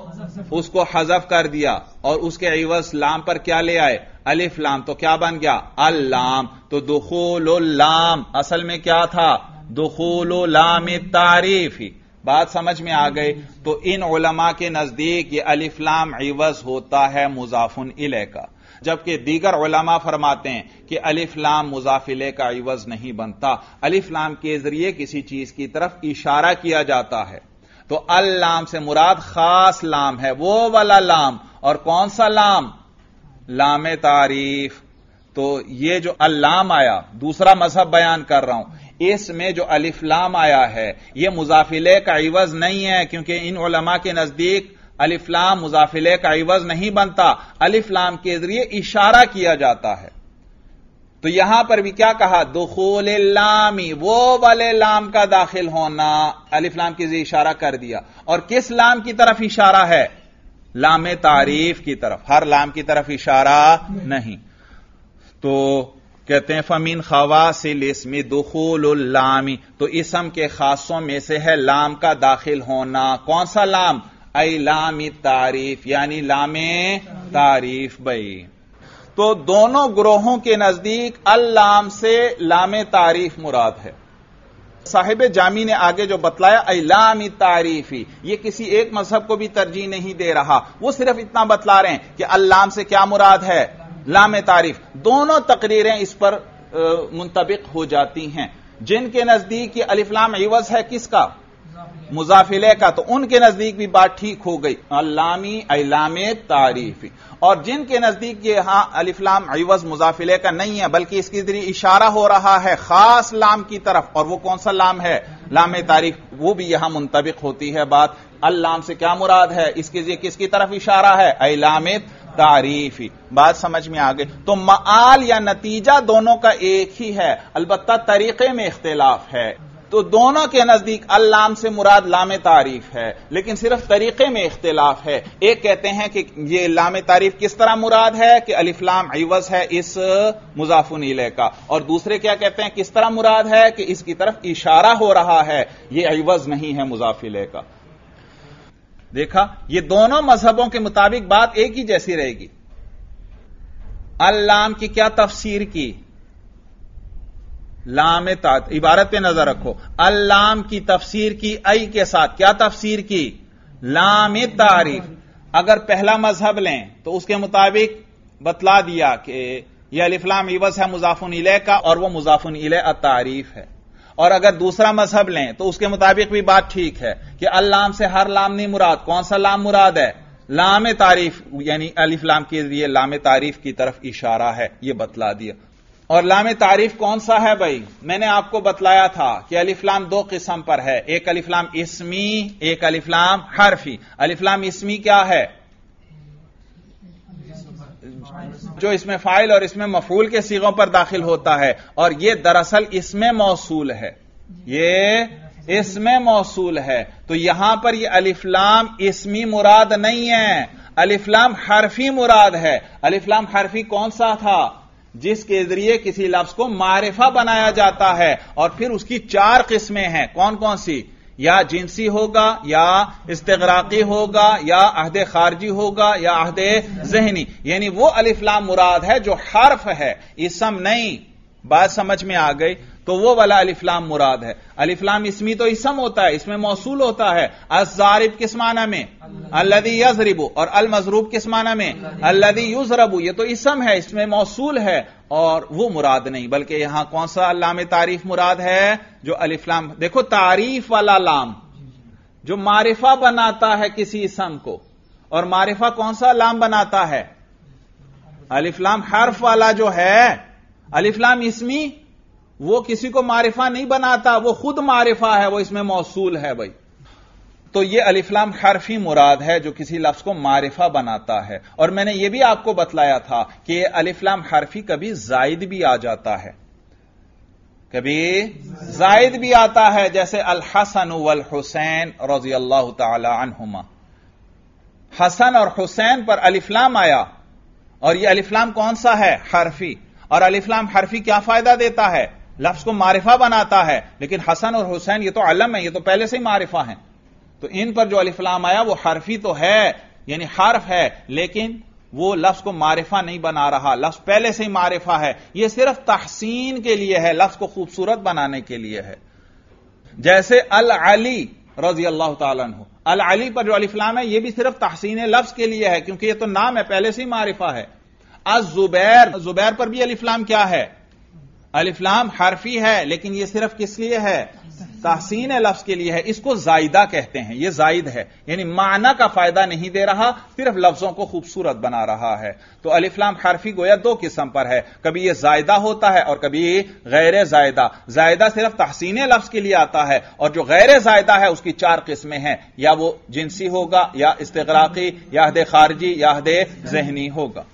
کو حذف کر دیا اور اس کے عوض لام پر کیا لے آئے؟ الف لام. تو کیا بن گیا؟ اللام. تو دخول اللام اصل میں کیا تھا؟ دخول لام التعریف. بات سمجھ میں آ گئی؟ تو ان علماء کے نزدیک یہ الف لام عوض ہوتا ہے مضاف الیہ کا، جبکہ دیگر علماء فرماتے ہیں کہ الف لام مضاف الیہ کا عوض نہیں بنتا. الف لام کے ذریعے کسی چیز کی طرف اشارہ کیا جاتا ہے. تو اللام سے مراد خاص لام ہے، وہ والا لام. اور کون سا لام؟ لام تعریف. تو یہ جو اللام آیا، دوسرا مذہب بیان کر رہا ہوں، اس میں جو الف لام آیا ہے یہ مضاف الیہ کا عوض نہیں ہے، کیونکہ ان علماء کے نزدیک الف لام مضاف الیہ کا عوض نہیں بنتا. الف لام کے ذریعے اشارہ کیا جاتا ہے. تو یہاں پر بھی کیا کہا؟ دخول اللام، وہ والے لام کا داخل ہونا. الف لام کے ذریعے اشارہ کر دیا. اور کس لام کی طرف اشارہ ہے؟ لام تعریف کی طرف. ہر لام کی طرف اشارہ نہیں. تو کہتے ہیں فمن خواص الاسم دخول اللام، تو اسم کے خاصوں میں سے ہے لام کا داخل ہونا. کون سا لام؟ ای لام تعریف، یعنی لام تعریف. بھائی تو دونوں گروہوں کے نزدیک اللام سے لام تعریف مراد ہے. صاحب جامی نے آگے جو بتلایا ای لام تعریفی، یہ کسی ایک مذہب کو بھی ترجیح نہیں دے رہا، وہ صرف اتنا بتلا رہے ہیں کہ اللام سے کیا مراد ہے؟ لام تعریف. دونوں تقریریں اس پر منطبق ہو جاتی ہیں. جن کے نزدیک یہ الف لام عوض ہے کس کا؟ مضاف الیہ کا، تو ان کے نزدیک بھی بات ٹھیک ہو گئی، اللامی ای لام تعریفی۔ اور جن کے نزدیک یہ ہاں الف لام عوض مضاف الیہ کا نہیں ہے بلکہ اس کے ذریعے اشارہ ہو رہا ہے خاص لام کی طرف، اور وہ کون سا لام ہے؟ لام تعریف، وہ بھی یہاں منطبق ہوتی ہے بات۔ اللام سے کیا مراد ہے؟ اس کے ذریعے کس کی طرف اشارہ ہے؟ ای لام تعریفی۔ بات سمجھ میں آ گئی؟ تو معال یا نتیجہ دونوں کا ایک ہی ہے، البتہ طریقے میں اختلاف ہے۔ تو دونوں کے نزدیک اللام سے مراد لام تعریف ہے، لیکن صرف طریقے میں اختلاف ہے۔ ایک کہتے ہیں کہ یہ لام تعریف کس طرح مراد ہے کہ الف لام عوض ہے اس مضاف الیہ کا، اور دوسرے کیا کہتے ہیں کس طرح مراد ہے کہ اس کی طرف اشارہ ہو رہا ہے، یہ عوض نہیں ہے مضاف الیہ کا۔ دیکھا، یہ دونوں مذہبوں کے مطابق بات ایک ہی جیسی رہے گی۔ اللام کی کیا تفسیر کی؟ لام عبارت پہ نظر رکھو، اللام کی تفسیر کی ای کے ساتھ، کیا تفسیر کی؟ لام تعریف۔ اگر پہلا مذہب لیں تو اس کے مطابق بتلا دیا کہ یہ الف لام عوض ہے مضاف الیہ کا اور وہ مضاف الیہ التعریف ہے، اور اگر دوسرا مذہب لیں تو اس کے مطابق بھی بات ٹھیک ہے کہ اللام سے ہر لام نہیں مراد، کون سا لام مراد ہے؟ لام تعریف، یعنی الف لام کے ذریعے لام تعریف کی طرف اشارہ ہے، یہ بتلا دیا۔ اور لام تعریف کون سا ہے بھائی؟ میں نے آپ کو بتلایا تھا کہ الف لام دو قسم پر ہے، ایک الف لام اسمی، ایک الف لام حرفی۔ الف لام اسمی کیا ہے؟ جو اس میں فاعل اور اس میں مفعول کے صیغوں پر داخل ہوتا ہے، اور یہ دراصل اسم موصول ہے، یہ اسم موصول ہے۔ تو یہاں پر یہ الف لام اسمی مراد نہیں ہے، الف لام حرفی مراد ہے۔ الف لام حرفی کون سا تھا؟ جس کے ذریعے کسی لفظ کو معرفہ بنایا جاتا ہے، اور پھر اس کی چار قسمیں ہیں، کون کون سی؟ یا جنسی ہوگا، یا استغراقی ہوگا، یا عہد خارجی ہوگا، یا عہد ذہنی، یعنی وہ الف لام مراد ہے جو حرف ہے، اسم نہیں۔ بات سمجھ میں آ گئی؟ تو وہ والا الف لام مراد ہے۔ الف لام اسمی تو اسم ہوتا ہے، اس میں موصول ہوتا ہے۔ الضارب کس معنی میں؟ الذی یضرب، اور المضروب کس معنی میں؟ الذی یضرب، یہ تو اسم ہے، اس میں موصول ہے، اور وہ مراد نہیں، بلکہ یہاں کون سا لام تعریف مراد ہے؟ جو الف لام، دیکھو تعریف والا لام جو معرفہ بناتا ہے کسی اسم کو، اور معرفہ کون سا لام بناتا ہے؟ الف لام حرف والا جو ہے۔ الف لام اسمی وہ کسی کو معرفہ نہیں بناتا، وہ خود معرفہ ہے، وہ اس میں موصول ہے بھائی۔ تو یہ الف لام حرفی مراد ہے جو کسی لفظ کو معرفہ بناتا ہے۔ اور میں نے یہ بھی آپ کو بتلایا تھا کہ یہ الف لام حرفی کبھی زائد بھی آ جاتا ہے، کبھی زائد بھی آتا ہے، جیسے الحسن والحسین رضی اللہ تعالی عنہما، حسن اور حسین پر الف لام آیا، اور یہ الف لام کون سا ہے؟ حرفی۔ اور الف لام حرفی کیا فائدہ دیتا ہے؟ لفظ کو معرفہ بناتا ہے، لیکن حسن اور حسین یہ تو علم ہے، یہ تو پہلے سے ہی معرفہ ہیں، تو ان پر جو الف لام آیا وہ حرفی تو ہے، یعنی حرف ہے، لیکن وہ لفظ کو معرفہ نہیں بنا رہا، لفظ پہلے سے ہی معرفہ ہے، یہ صرف تحسین کے لیے ہے، لفظ کو خوبصورت بنانے کے لیے ہے۔ جیسے العلی رضی اللہ تعالیٰ عنہ، العلی پر جو الف لام ہے یہ بھی صرف تحسین لفظ کے لیے ہے، کیونکہ یہ تو نام ہے، پہلے سے ہی معرفہ ہے۔ الزبیر، زبیر پر بھی الف لام کیا ہے؟ الف لام حرفی ہے، لیکن یہ صرف کس لیے ہے؟ تحسین لفظ کے لیے ہے، اس کو زائدہ کہتے ہیں، یہ زائد ہے، یعنی معنی کا فائدہ نہیں دے رہا، صرف لفظوں کو خوبصورت بنا رہا ہے۔ تو الف لام حرفی گویا دو قسم پر ہے، کبھی یہ زائدہ ہوتا ہے اور کبھی غیر زائدہ۔ زائدہ صرف تحسین لفظ کے لیے آتا ہے، اور جو غیر زائدہ ہے اس کی چار قسمیں ہیں، یا وہ جنسی ہوگا، یا استغراقی، یا عہد خارجی، یا عہد ذہنی ہوگا۔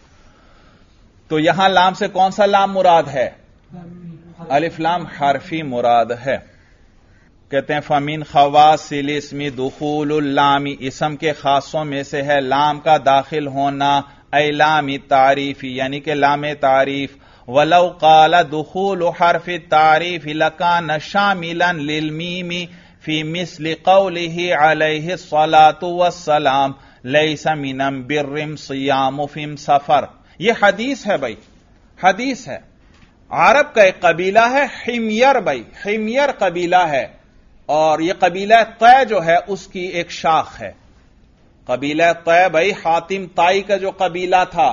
تو یہاں لام سے کون سا لام مراد ہے؟ الف لام حرفی مراد ہے۔ کہتے ہیں فَمِنْ خَوَاصِ الْاسْمِ دُخُولُ اللَّامِ، اسم کے خاصوں میں سے ہے لام کا داخل ہونا، اے لام تعریف، یعنی کہ لام تعریف۔ وَلَوْ قَالَ دُخُولُ حرف التعریف لَكَانَ شَامِلًا لِلْمِيمِ فِي مِثْلِ قَوْلِهِ عَلَيْهِ الصَّلَاةُ وَالسَّلَامُ لَيْسَ مِنْ بِرٍّ صِيَامُ فِي سَفَرٍ۔ یہ حدیث ہے بھائی، حدیث ہے۔ عرب کا ایک قبیلہ ہے حمیر بھائی، حمیر قبیلہ ہے، اور یہ قبیلہ طے جو ہے اس کی ایک شاخ ہے۔ قبیلہ طے بھائی حاتم طائی کا جو قبیلہ تھا،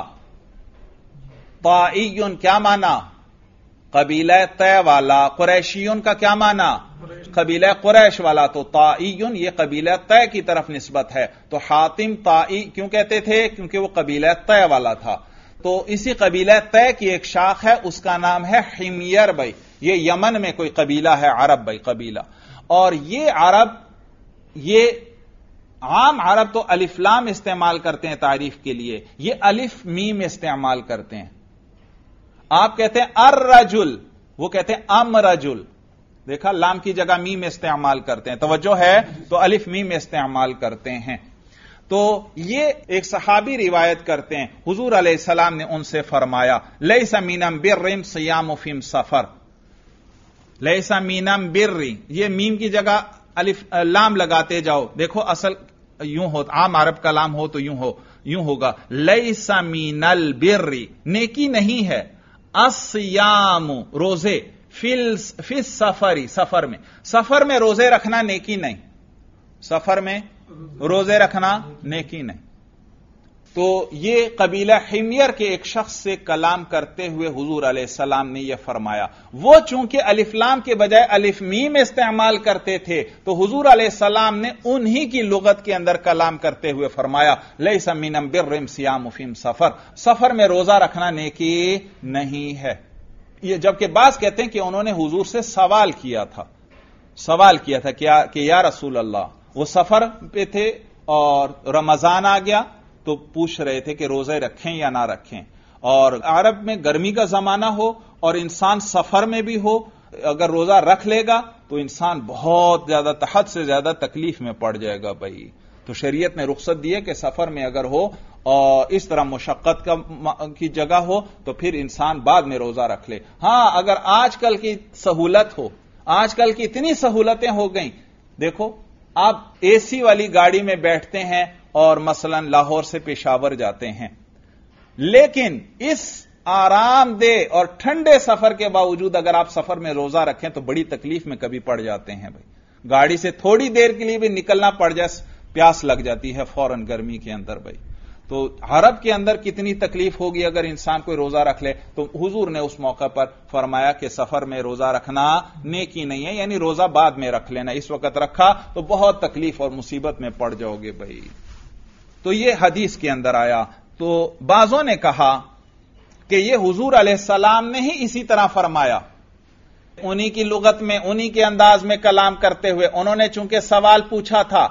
طائیون کیا معنی؟ قبیلہ طے والا۔ قریشیون کا کیا معنی؟ قبیلہ قریش والا تو طائیون یہ قبیلہ طے کی طرف نسبت ہے، تو حاتم طائی کیوں کہتے تھے؟ کیونکہ وہ قبیلہ طے والا تھا۔ تو اسی قبیلہ طے کی ایک شاخ ہے، اس کا نام ہے حمیر بھائی، یہ یمن میں کوئی قبیلہ ہے، عرب بھائی قبیلہ۔ اور یہ عرب، یہ عام عرب تو الف لام استعمال کرتے ہیں تعریف کے لیے، یہ الف میم استعمال کرتے ہیں۔ آپ کہتے ہیں الرجل، وہ کہتے ہیں ام رجل، دیکھا لام کی جگہ میم استعمال کرتے ہیں، توجہ ہے، تو الف میم استعمال کرتے ہیں۔ تو یہ ایک صحابی روایت کرتے ہیں، حضور علیہ السلام نے ان سے فرمایا لیس من بر صیام فی سفر، لیس من بر، یہ میم کی جگہ الف لام لگاتے جاؤ، دیکھو اصل یوں ہو، عام عرب کا لام ہو تو یوں ہوگا، لیس من البر، نیکی نہیں ہے، الصیام روزے، فی سفری، سفر میں روزے رکھنا نیکی نہیں، سفر میں روزے رکھنا نیکی نہیں۔ تو یہ قبیلہ حمیر کے ایک شخص سے کلام کرتے ہوئے حضور علیہ السلام نے یہ فرمایا۔ وہ چونکہ الف لام کے بجائے الف میم استعمال کرتے تھے، تو حضور علیہ السلام نے انہی کی لغت کے اندر کلام کرتے ہوئے فرمایا لیس من بر صیام فی سفر، سفر میں روزہ رکھنا نیکی نہیں ہے۔ یہ جبکہ بعض کہتے ہیں کہ انہوں نے حضور سے سوال کیا تھا کہ یا رسول اللہ، وہ سفر پہ تھے اور رمضان آ گیا تو پوچھ رہے تھے کہ روزے رکھیں یا نہ رکھیں، اور عرب میں گرمی کا زمانہ ہو اور انسان سفر میں بھی ہو، اگر روزہ رکھ لے گا تو انسان بہت زیادہ حد سے زیادہ تکلیف میں پڑ جائے گا بھائی۔ تو شریعت نے رخصت دی ہے کہ سفر میں اگر ہو اور اس طرح مشقت کی جگہ ہو تو پھر انسان بعد میں روزہ رکھ لے۔ ہاں اگر آج کل کی سہولت ہو، آج کل کی اتنی سہولتیں ہو گئیں، دیکھو آپ اے سی والی گاڑی میں بیٹھتے ہیں اور مثلا لاہور سے پشاور جاتے ہیں، لیکن اس آرام دہ اور ٹھنڈے سفر کے باوجود اگر آپ سفر میں روزہ رکھیں تو بڑی تکلیف میں کبھی پڑ جاتے ہیں بھائی۔ گاڑی سے تھوڑی دیر کے لیے بھی نکلنا پڑ جائے، پیاس لگ جاتی ہے فوراً گرمی کے اندر بھائی۔ تو عرب کے اندر کتنی تکلیف ہوگی اگر انسان کوئی روزہ رکھ لے، تو حضور نے اس موقع پر فرمایا کہ سفر میں روزہ رکھنا نیکی نہیں ہے، یعنی روزہ بعد میں رکھ لینا، اس وقت رکھا تو بہت تکلیف اور مصیبت میں پڑ جاؤ گے بھائی۔ تو یہ حدیث کے اندر آیا۔ تو بعضوں نے کہا کہ یہ حضور علیہ السلام نے ہی اسی طرح فرمایا، انہی کی لغت میں، انہی کے انداز میں کلام کرتے ہوئے، انہوں نے چونکہ سوال پوچھا تھا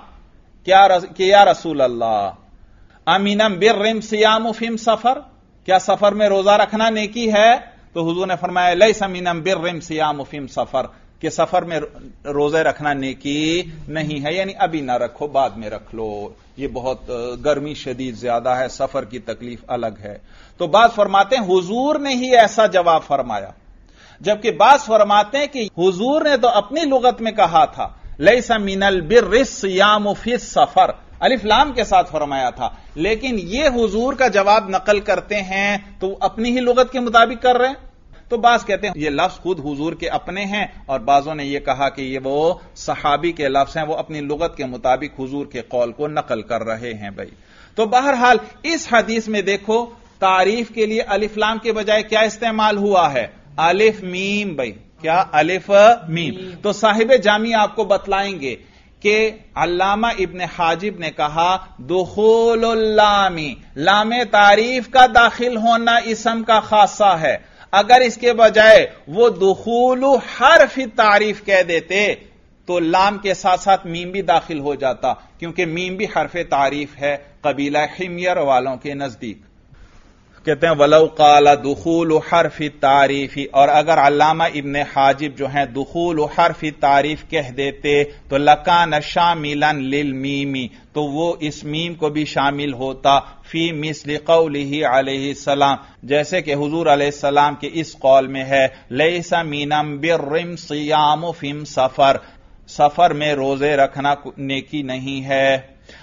کہ یا رسول اللہ امینم برم صیام فی سفر، کیا سفر میں روزہ رکھنا نیکی ہے؟ تو حضور نے فرمایا لیس امینم برم صیام فی سفر، کہ سفر میں روزے رکھنا نیکی نہیں ہے، یعنی ابھی نہ رکھو، بعد میں رکھ لو، یہ بہت گرمی شدید زیادہ ہے، سفر کی تکلیف الگ ہے۔ تو بعض فرماتے ہیں حضور نے ہی ایسا جواب فرمایا، جبکہ بعض فرماتے ہیں کہ حضور نے تو اپنی لغت میں کہا تھا لیس من البر الصیام فی السفر، الف لام کے ساتھ فرمایا تھا، لیکن یہ حضور کا جواب نقل کرتے ہیں تو اپنی ہی لغت کے مطابق کر رہے ہیں۔ تو بعض کہتے ہیں یہ لفظ خود حضور کے اپنے ہیں، اور بعضوں نے یہ کہا کہ یہ وہ صحابی کے لفظ ہیں، وہ اپنی لغت کے مطابق حضور کے قول کو نقل کر رہے ہیں بھائی۔ تو بہرحال اس حدیث میں دیکھو تعریف کے لیے الف لام کے بجائے کیا استعمال ہوا ہے؟ الف میم بھائی، کیا؟ الف میم۔ تو صاحب جامی آپ کو بتلائیں گے کہ علامہ ابن حاجب نے کہا دخول اللام، لام تعریف کا داخل ہونا اسم کا خاصہ ہے، اگر اس کے بجائے وہ دخول حرف تعریف کہہ دیتے تو لام کے ساتھ ساتھ میم بھی داخل ہو جاتا، کیونکہ میم بھی حرف تعریف ہے قبیلہ حمیر والوں کے نزدیک۔ کہتے ہیں وَلَوْ قَالَ دُخُولُ حَرْفِ التَّعْرِيفِ، اور اگر علامہ ابن حاجب جو ہیں دخول حرف تعریف کہہ دیتے تو لَكَانَ شَامِلًا لِلْمِيمِ، تو وہ اس میم کو بھی شامل ہوتا، فی مثل قولہ علیہ السلام، جیسے کہ حضور علیہ السلام کے اس قول میں ہے لیس من بر صیام فی سفر، سفر میں روزے رکھنا نیکی نہیں ہے،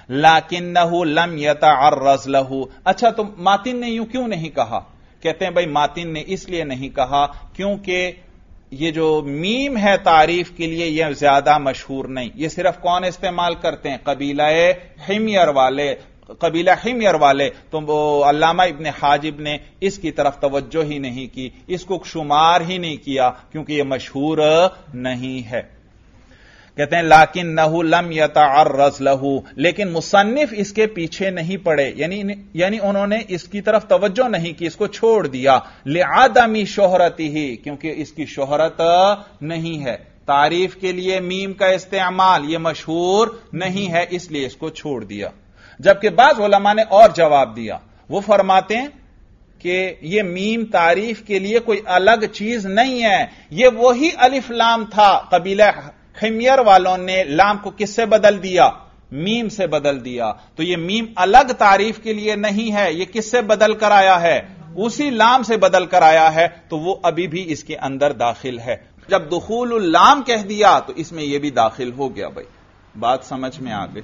لیکنہ لم یتعرض لہ۔ اچھا تو ماتن نے یوں کیوں نہیں کہا؟ کہتے ہیں بھائی ماتن نے اس لیے نہیں کہا کیونکہ یہ جو میم ہے تعریف کے لیے یہ زیادہ مشہور نہیں، یہ صرف کون استعمال کرتے ہیں؟ قبیلہ حمیر والے، قبیلہ حمیر والے۔ تو وہ علامہ ابن حاجب نے اس کی طرف توجہ ہی نہیں کی، اس کو شمار ہی نہیں کیا کیونکہ یہ مشہور نہیں ہے۔ کہتے ہیں لکنہ لم یتعرض لہ، لیکن مصنف اس کے پیچھے نہیں پڑے، یعنی انہوں نے اس کی طرف توجہ نہیں کی، اس کو چھوڑ دیا، لعدم شہرتہ، کیونکہ اس کی شہرت نہیں ہے، تعریف کے لیے میم کا استعمال یہ مشہور نہیں ہے، اس لیے اس کو چھوڑ دیا۔ جبکہ بعض علماء نے اور جواب دیا، وہ فرماتے ہیں کہ یہ میم تعریف کے لیے کوئی الگ چیز نہیں ہے، یہ وہی الف لام تھا، قبیلہ حمیر والوں نے لام کو کس سے بدل دیا؟ میم سے بدل دیا، تو یہ میم الگ تعریف کے لیے نہیں ہے، یہ کس سے بدل کر آیا ہے؟ اسی لام سے بدل کر آیا ہے، تو وہ ابھی بھی اس کے اندر داخل ہے۔ جب دخول اللام کہہ دیا تو اس میں یہ بھی داخل ہو گیا۔ بھائی بات سمجھ میں آ گئی۔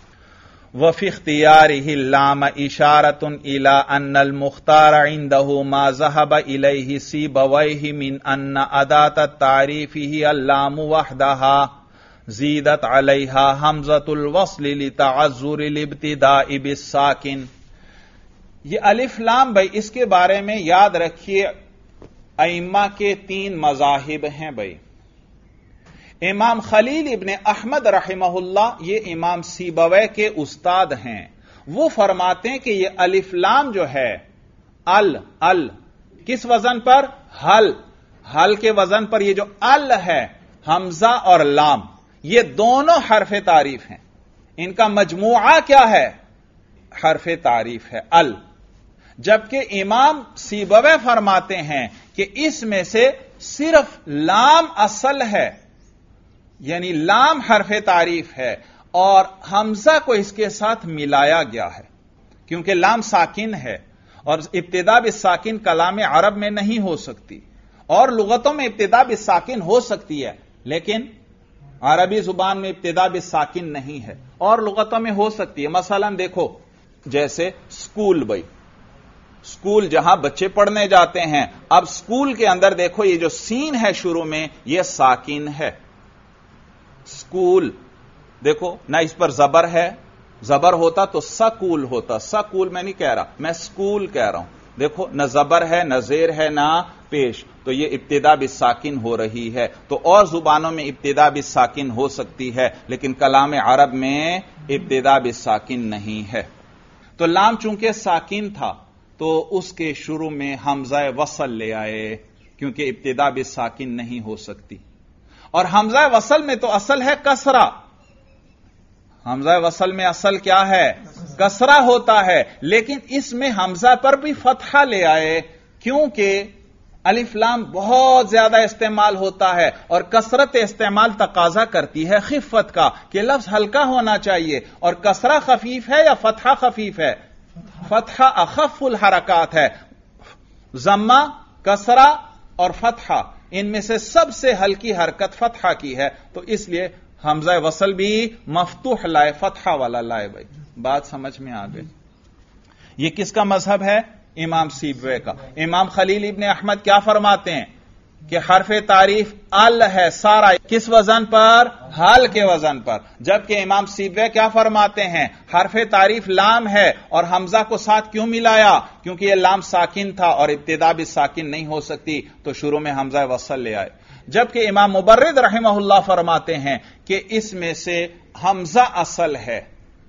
وفی اختیارہ اللام اشارۃ الی ان المختار عنده ما ذهب الیہ سیبویہ من ان اداۃ التعریف ہی اللام وحدها زیدت علیہا حمزۃ الوصل لتعذر الابتداء بالساکن۔ یہ الف لام بھائی اس کے بارے میں یاد رکھیے، ائمہ کے 3 مذاہب ہیں بھائی۔ امام خلیل ابن احمد رحمہ اللہ یہ امام سیبویہ کے استاد ہیں، وہ فرماتے ہیں کہ یہ الف لام جو ہے ال کس وزن پر؟ حل کے وزن پر یہ جو ال ہے، حمزہ اور لام یہ دونوں حرف تعریف ہیں، ان کا مجموعہ کیا ہے؟ حرف تعریف ہے ال۔ جبکہ امام سیبویہ فرماتے ہیں کہ اس میں سے صرف لام اصل ہے، یعنی لام حرف تعریف ہے، اور حمزہ کو اس کے ساتھ ملایا گیا ہے، کیونکہ لام ساکن ہے اور ابتدا بالساکن کلام عرب میں نہیں ہو سکتی، اور لغتوں میں ابتدا بالساکن ہو سکتی ہے لیکن عربی زبان میں ابتدا بالساکن نہیں ہے، اور لغتوں میں ہو سکتی ہے۔ مثلا دیکھو جیسے سکول، بھائی سکول جہاں بچے پڑھنے جاتے ہیں، اب سکول کے اندر دیکھو یہ جو سین ہے شروع میں یہ ساکن ہے، سکول دیکھو نہ اس پر زبر ہے، زبر ہوتا تو سکول ہوتا، سکول میں نہیں کہہ رہا، میں سکول کہہ رہا ہوں، دیکھو نہ زبر ہے نہ زیر ہے نہ پیش، تو یہ ابتدا بالساکن ہو رہی ہے۔ تو اور زبانوں میں ابتدا بالساکن ہو سکتی ہے لیکن کلام عرب میں ابتدا بالساکن نہیں ہے۔ تو لام چونکہ ساکن تھا تو اس کے شروع میں حمزہ وصل لے آئے، کیونکہ ابتدا بالساکن نہیں ہو سکتی، اور حمزہ وصل میں تو اصل ہے کسرہ، حمزہ وصل میں اصل کیا ہے؟ کسرہ ہوتا ہے، لیکن اس میں حمزہ پر بھی فتحہ لے آئے، کیونکہ الف لام بہت زیادہ استعمال ہوتا ہے اور کثرت استعمال تقاضا کرتی ہے خفت کا، کہ لفظ ہلکا ہونا چاہیے، اور کسرہ خفیف ہے یا فتحہ خفیف ہے؟ فتحہ اخف الحرکات ہے، ضمہ کسرہ اور فتحہ ان میں سے سب سے ہلکی حرکت فتحہ کی ہے، تو اس لیے حمزہ وصل بھی مفتوح لائے، فتحہ والا لائے۔ بھائی بات سمجھ میں آ گئی۔ یہ کس کا مذہب ہے؟ امام سیبویہ کا۔ امام خلیل ابن احمد کیا فرماتے ہیں کہ حرف تعریف ال ہے سارا، کس وزن پر؟ حال کے وزن پر۔ جبکہ امام سیبویہ کیا فرماتے ہیں؟ حرف تعریف لام ہے، اور حمزہ کو ساتھ کیوں ملایا؟ کیونکہ یہ لام ساکن تھا اور ابتدا بھی ساکن نہیں ہو سکتی، تو شروع میں حمزہ وصل لے آئے۔ جبکہ امام مبرد رحمہ اللہ فرماتے ہیں کہ اس میں سے حمزہ اصل ہے،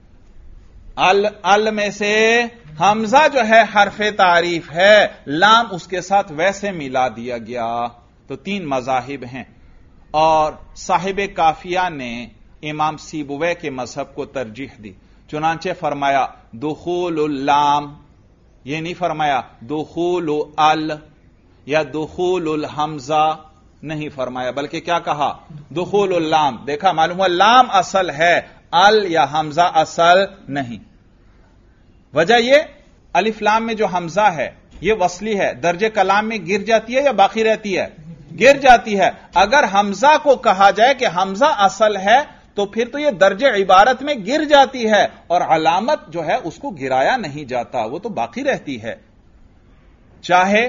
ال میں سے حمزہ جو ہے حرف تعریف ہے، لام اس کے ساتھ ویسے ملا دیا گیا۔ تو 3 مذاہب ہیں، اور صاحب کافیہ نے امام سیبویہ کے مذہب کو ترجیح دی، چنانچہ فرمایا دخول اللام، یہ نہیں فرمایا دخول ال یا دخول الحمزہ، نہیں فرمایا، بلکہ کیا کہا؟ دخول اللام۔ دیکھا معلوم ہوا لام اصل ہے، ال یا حمزہ اصل نہیں۔ وجہ یہ الف لام میں جو حمزہ ہے یہ وصلی ہے، درجے کلام میں گر جاتی ہے یا باقی رہتی ہے؟ گر جاتی ہے۔ اگر حمزہ کو کہا جائے کہ حمزہ اصل ہے تو پھر تو یہ درجے عبارت میں گر جاتی ہے، اور علامت جو ہے اس کو گرایا نہیں جاتا، وہ تو باقی رہتی ہے۔ چاہے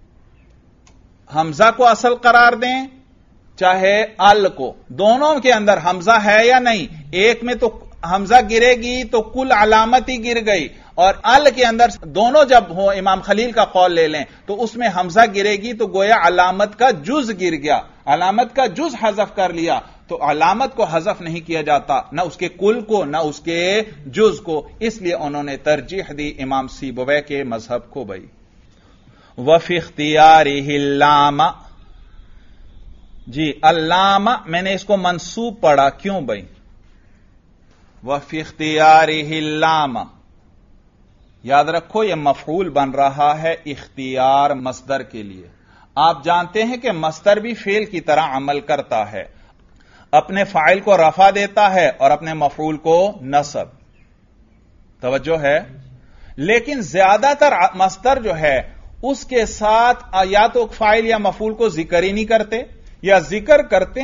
حمزہ کو اصل قرار دیں چاہے ال کو، دونوں کے اندر حمزہ ہے یا نہیں؟ ایک میں تو حمزہ گرے گی تو کل علامت ہی گر گئی، اور ال کے اندر دونوں جب ہو، امام خلیل کا قول لے لیں تو اس میں حمزہ گرے گی تو گویا علامت کا جز گر گیا، علامت کا جز حذف کر لیا، تو علامت کو حذف نہیں کیا جاتا، نہ اس کے کل کو نہ اس کے جز کو، اس لیے انہوں نے ترجیح دی امام سیبویہ کے مذہب کو بھائی۔ وفی اختیارہ اللامہ، جی علامہ میں نے اس کو منصوب پڑھا، کیوں بھائی؟ وفی اختیارہ اللامہ، یاد رکھو یہ مفعول بن رہا ہے اختیار مصدر کے لیے۔ آپ جانتے ہیں کہ مصدر بھی فعل کی طرح عمل کرتا ہے، اپنے فاعل کو رفع دیتا ہے اور اپنے مفعول کو نصب، توجہ ہے؟ لیکن زیادہ تر مصدر جو ہے اس کے ساتھ یا تو فاعل یا مفعول کو ذکر ہی نہیں کرتے، یا ذکر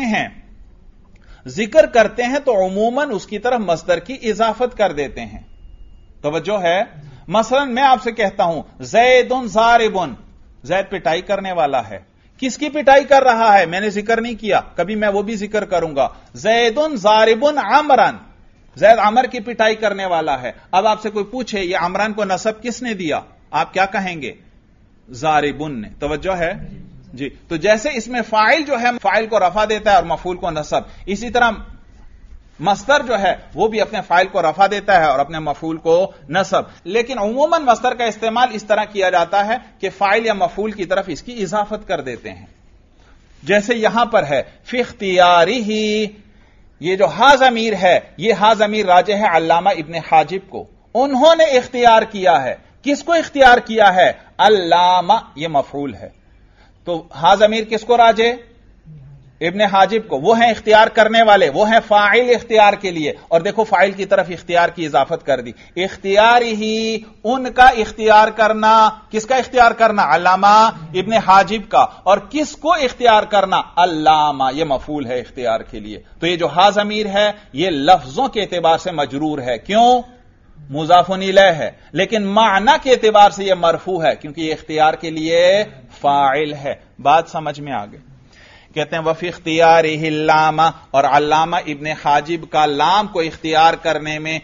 کرتے ہیں تو عموماً اس کی طرف مصدر کی اضافت کر دیتے ہیں، توجہ ہے؟ مثلا میں آپ سے کہتا ہوں زید ضارب، زید پٹائی کرنے والا ہے، کس کی پٹائی کر رہا ہے؟ میں نے ذکر نہیں کیا، کبھی میں وہ بھی ذکر کروں گا۔ زید ضارب عمران، زید عمر کی پٹائی کرنے والا ہے۔ اب آپ سے کوئی پوچھے یہ عمران کو نصب کس نے دیا، آپ کیا کہیں گے؟ ضاربن نے، توجہ ہے؟ جی، تو جیسے اس میں فاعل جو ہے فاعل کو رفع دیتا ہے اور مفعول کو نصب، اسی طرح مصدر جو ہے وہ بھی اپنے فاعل کو رفع دیتا ہے اور اپنے مفعول کو نصب، لیکن عموماً مصدر کا استعمال اس طرح کیا جاتا ہے کہ فاعل یا مفعول کی طرف اس کی اضافت کر دیتے ہیں، جیسے یہاں پر ہے فی اختیارہ، یہ جو ہا ضمیر ہے یہ ہا ضمیر راجع ہے علامہ ابن حاجب کو، انہوں نے اختیار کیا ہے، کس کو اختیار کیا ہے؟ علامہ، یہ مفعول ہے، تو ہا ضمیر کس کو راجع؟ ابن حاجب کو، وہ ہیں اختیار کرنے والے، وہ ہیں فاعل اختیار کے لیے، اور دیکھو فاعل کی طرف اختیار کی اضافت کر دی، اختیار ہی، ان کا اختیار کرنا، کس کا اختیار کرنا؟ علامہ ابن حاجب کا، اور کس کو اختیار کرنا؟ علامہ، یہ مفعول ہے اختیار کے لیے۔ تو یہ جو ہا ضمیر ہے یہ لفظوں کے اعتبار سے مجرور ہے، کیوں؟ مضاف الیہ ہے، لیکن معنی کے اعتبار سے یہ مرفوع ہے کیونکہ یہ اختیار کے لیے فاعل ہے۔ بات سمجھ میں آ گئی؟ کہتے ہیں وفی اختیارہ اللامہ، اور علامہ ابن حاجب کا لام کو اختیار کرنے میں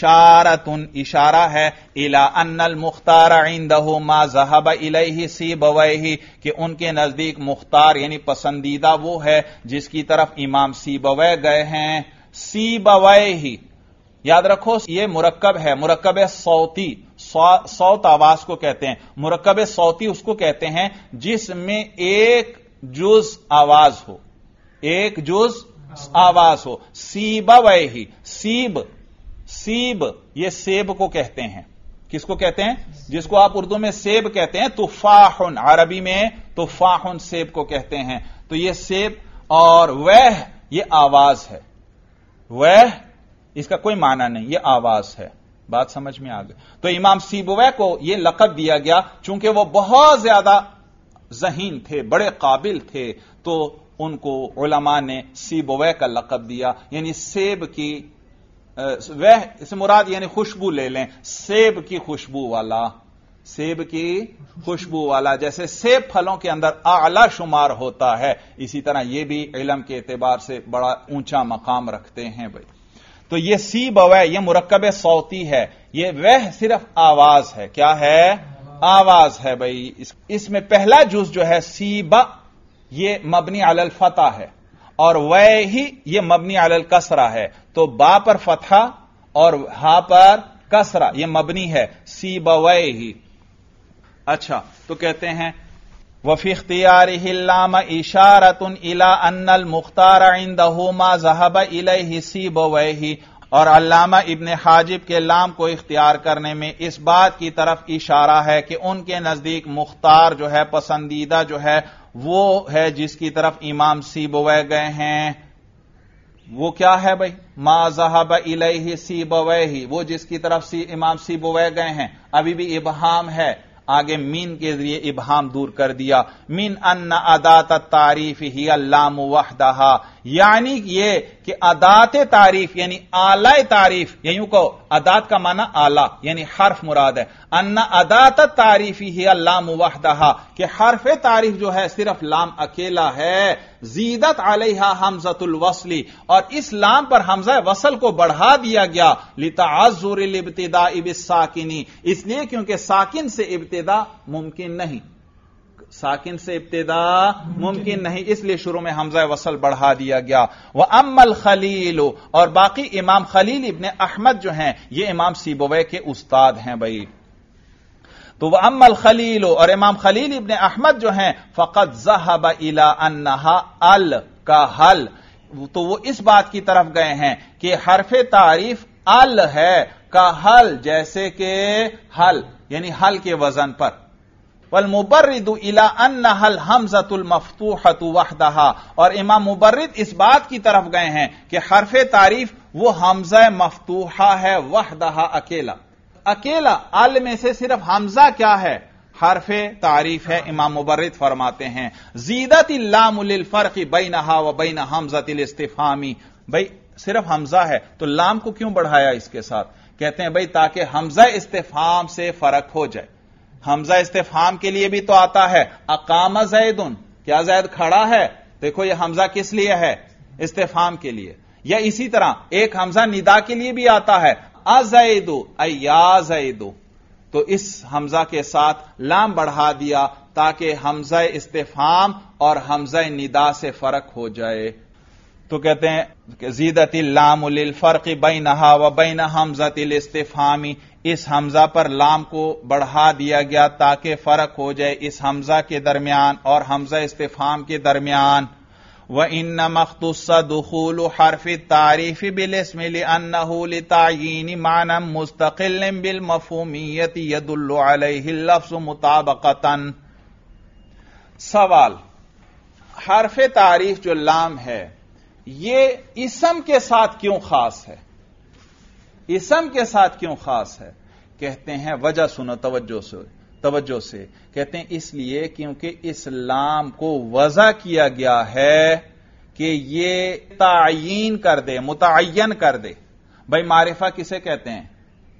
اشارہ ہے الی ان المختار عنده ما ذهب الیہ سیبویہ، کہ ان کے نزدیک مختار یعنی پسندیدہ وہ ہے جس کی طرف امام سیبویہ گئے ہیں۔ سیبویہ یاد رکھو یہ مرکب ہے، مرکب صوتی، صوت آواز کو کہتے ہیں، مرکب صوتی اس کو کہتے ہیں جس میں ایک جز آواز ہو، ایک جز آواز ہو۔ سیبویہ، سیب یہ سیب کو کہتے ہیں، کس کو کہتے ہیں؟ جس کو آپ اردو میں سیب کہتے ہیں، تفاح، عربی میں تفاح سیب کو کہتے ہیں، تو یہ سیب، اور وہ یہ آواز ہے، وہ اس کا کوئی معنی نہیں، یہ آواز ہے۔ بات سمجھ میں آ گئی؟ تو امام سیبویہ کو یہ لقب دیا گیا چونکہ وہ بہت زیادہ ذہین تھے، بڑے قابل تھے، تو ان کو علماء نے سیبویہ کا لقب دیا، یعنی سیب کی وہ اس مراد یعنی خوشبو لے لیں، سیب کی خوشبو والا، سیب کی خوشبو والا، جیسے سیب پھلوں کے اندر اعلی شمار ہوتا ہے، اسی طرح یہ بھی علم کے اعتبار سے بڑا اونچا مقام رکھتے ہیں بھائی۔ تو یہ سیبویہ یہ مرکب صوتی ہے، یہ وہ صرف آواز ہے، کیا ہے؟ آواز ہے بھائی۔ اس میں پہلا جز جو ہے سیبا یہ مبنی علی الفتح ہے، اور وہی یہ مبنی علی الکسرہ ہے، تو با پر فتحہ اور ہا پر کسرہ، یہ مبنی ہے سیبویہ۔ اچھا، تو کہتے ہیں وفی اختیارہ اللامہ اشارۃ الی ان المختار عنده ما ذهب الیہ سیبویہ، اور علامہ ابن حاجب کے لام کو اختیار کرنے میں اس بات کی طرف اشارہ ہے کہ ان کے نزدیک مختار جو ہے، پسندیدہ جو ہے، وہ ہے جس کی طرف امام سیبویہ گئے ہیں۔ وہ کیا ہے بھائی؟ ما ذهب الیہ سیبویہ، وہ جس کی طرف امام سیبویہ گئے ہیں۔ ابھی بھی ابہام ہے، آگے مین کے ذریعے ابہام دور کر دیا۔ من ان ادات التعریف ہی اللام وحدہا، یعنی یہ کہ ادات تعریف یعنی آلہ تعریف، یا یوں کہو ادات کا معنی آلہ یعنی حرف مراد ہے، ان ادات التعریف ہی اللام وحدہا، کہ حرف تعریف جو ہے صرف لام اکیلا ہے۔ زیدت علیہا حمزۃ الوصل، اور اس لام پر حمزہ وصل کو بڑھا دیا گیا، لتعذر الابتداء بالساکن، اس لیے کیونکہ ساکن سے ابتدا ممکن نہیں، ساکن سے ابتدا ممکن نہیں، اس لیے شروع میں حمزہ وصل بڑھا دیا گیا۔ وَأَمَّا الْخَلِيلُ، اور باقی امام خلیل ابن احمد جو ہیں یہ امام سیبویہ کے استاد ہیں بھائی۔ تو وَأَمَّا الْخَلِيلُ، اور امام خلیل ابن احمد جو ہیں فَقَدْ ذَهَبَ إِلَىٰ أَنَّهَا ال کا حل، تو وہ اس بات کی طرف گئے ہیں کہ حرف تعریف ال ہے کا حل، جیسے کہ حل یعنی حل کے وزن پر۔ والمبرد الى انها الحمزۃ المفتوحۃ وحدها، اور امام مبرد اس بات کی طرف گئے ہیں کہ حرف تعریف وہ حمزہ مفتوحہ ہے، وحدها اکیلا، اکیلا ال میں سے صرف حمزہ کیا ہے؟ حرف تعریف ہے۔ امام مبرد فرماتے ہیں زیدت اللام للفرق بینها وبین حمزۃ الاستفہام، بھائی صرف حمزہ ہے تو لام کو کیوں بڑھایا اس کے ساتھ؟ کہتے ہیں بھائی تاکہ حمزہ استفہام سے فرق ہو جائے۔ حمزہ استفہام کے لیے بھی تو آتا ہے اقام زید، کیا زید کھڑا ہے؟ دیکھو یہ حمزہ کس لیے ہے؟ استفہام کے لیے۔ یا اسی طرح ایک حمزہ ندا کے لیے بھی آتا ہے ازید ای یا زید، تو اس حمزہ کے ساتھ لام بڑھا دیا تاکہ حمزہ استفہام اور حمزہ ندا سے فرق ہو جائے۔ تو کہتے ہیں کہ زیدت اللام للفرق بینہا وبین حمزۃ الاستفہام، اس حمزہ پر لام کو بڑھا دیا گیا تاکہ فرق ہو جائے اس حمزہ کے درمیان اور حمزہ استفہام کے درمیان۔ وَإِنَّمَا اخْتُصَّ دُخُولُ حَرْفِ التَّعْرِيفِ بِالِاسْمِ لِأَنَّهُ لِتَعْيِينِ مَعْنًى مُسْتَقِلٍّ بِالْمَفْهُومِيَّةِ يَدُلُّ عَلَيْهِ اللَّفْظُ مُطَابَقَةً۔ سوال، حرف تعریف جو لام ہے یہ اسم کے ساتھ کیوں خاص ہے؟ اسم کے ساتھ کیوں خاص ہے؟ کہتے ہیں وجہ سنو توجہ سے، کہتے ہیں اس لیے کیونکہ اس لام کو وضع کیا گیا ہے کہ یہ تعیین کر دے، متعین کر دے۔ بھائی معرفہ کسے کہتے ہیں؟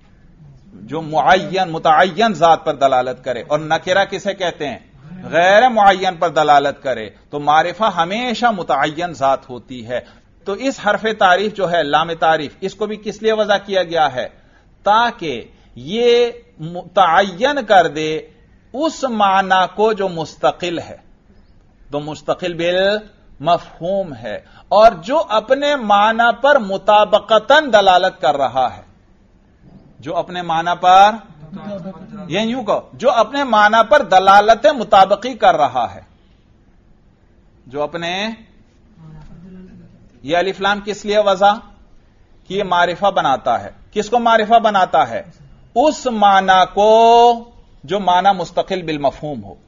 جو متعین ذات پر دلالت کرے، اور نکرہ کسے کہتے ہیں؟ غیر معین پر دلالت کرے۔ تو معرفہ ہمیشہ متعین ذات ہوتی ہے۔ تو اس حرف تعریف جو ہے لام تعریف، اس کو بھی کس لیے وضع کیا گیا ہے؟ تاکہ یہ متعین کر دے اس معنی کو جو مستقل ہے، تو مستقل بالمفہوم ہے، اور جو اپنے معنی پر مطابقتاً دلالت کر رہا ہے، جو اپنے معنی پر یوں کہو جو اپنے معنی پر دلالت مطابقی کر رہا ہے، جو اپنے یہ الف لام کس لیے وضع کہ یہ معرفہ بناتا ہے۔ کس کو معرفہ بناتا ہے؟ اس معنی کو جو معنی مستقل بالمفہوم ہو،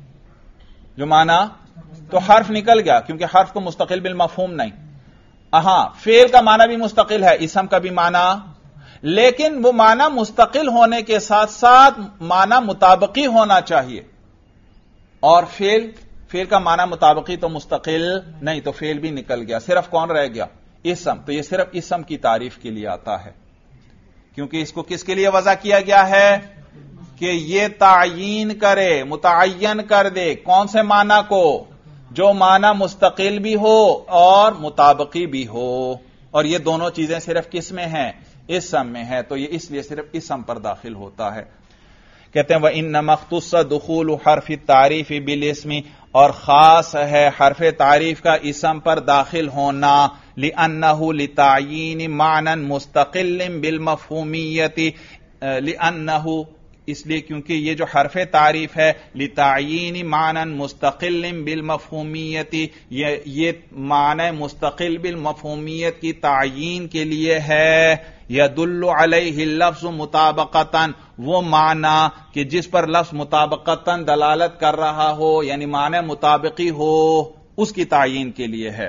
جو معنی تو حرف نکل گیا کیونکہ حرف تو مستقل بالمفہوم نہیں۔ فعل کا معنی بھی مستقل ہے، اسم کا بھی معنی، لیکن وہ معنی مستقل ہونے کے ساتھ ساتھ معنی مطابقی ہونا چاہیے، اور فعل کا معنی مطابقی تو مستقل نہیں، تو فعل بھی نکل گیا، صرف کون رہ گیا؟ اسم۔ تو یہ صرف اسم کی تعریف کے لیے آتا ہے، کیونکہ اس کو کس کے لیے وضع کیا گیا ہے؟ کہ یہ تعیین کرے، متعین کر دے کون سے معنی کو؟ جو معنی مستقل بھی ہو اور مطابقی بھی ہو، اور یہ دونوں چیزیں صرف کس میں ہیں؟ اسم میں ہے، تو یہ اس لیے صرف اسم پر داخل ہوتا ہے۔ کہتے ہیں وَإِنَّمَا اخْتُصَّ دُخُولُ حَرْفِ التَّعْرِيفِ بِالِاسْمِ، اور خاص ہے حرف تعریف کا اسم پر داخل ہونا، لِأَنَّهُ لِتَعْيِينِ مَعْنًى مُسْتَقِلٍّ بِالْمَفْهُومِيَّةِ، لِأَنَّهُ اس لیے کیونکہ یہ جو حرف تعریف ہے لِتَعْيِينِ مَعْنًى مُسْتَقِلٍّ بِالْمَفْهُومِيَّةِ، یہ معنی مستقل بالمفہومیت کی تعیین کے لیے ہے۔ یدل علیہ اللفظ مطابقتاً، وہ معنی کہ جس پر لفظ مطابقتاً دلالت کر رہا ہو، یعنی معنی مطابقی ہو، اس کی تعیین کے لیے ہے۔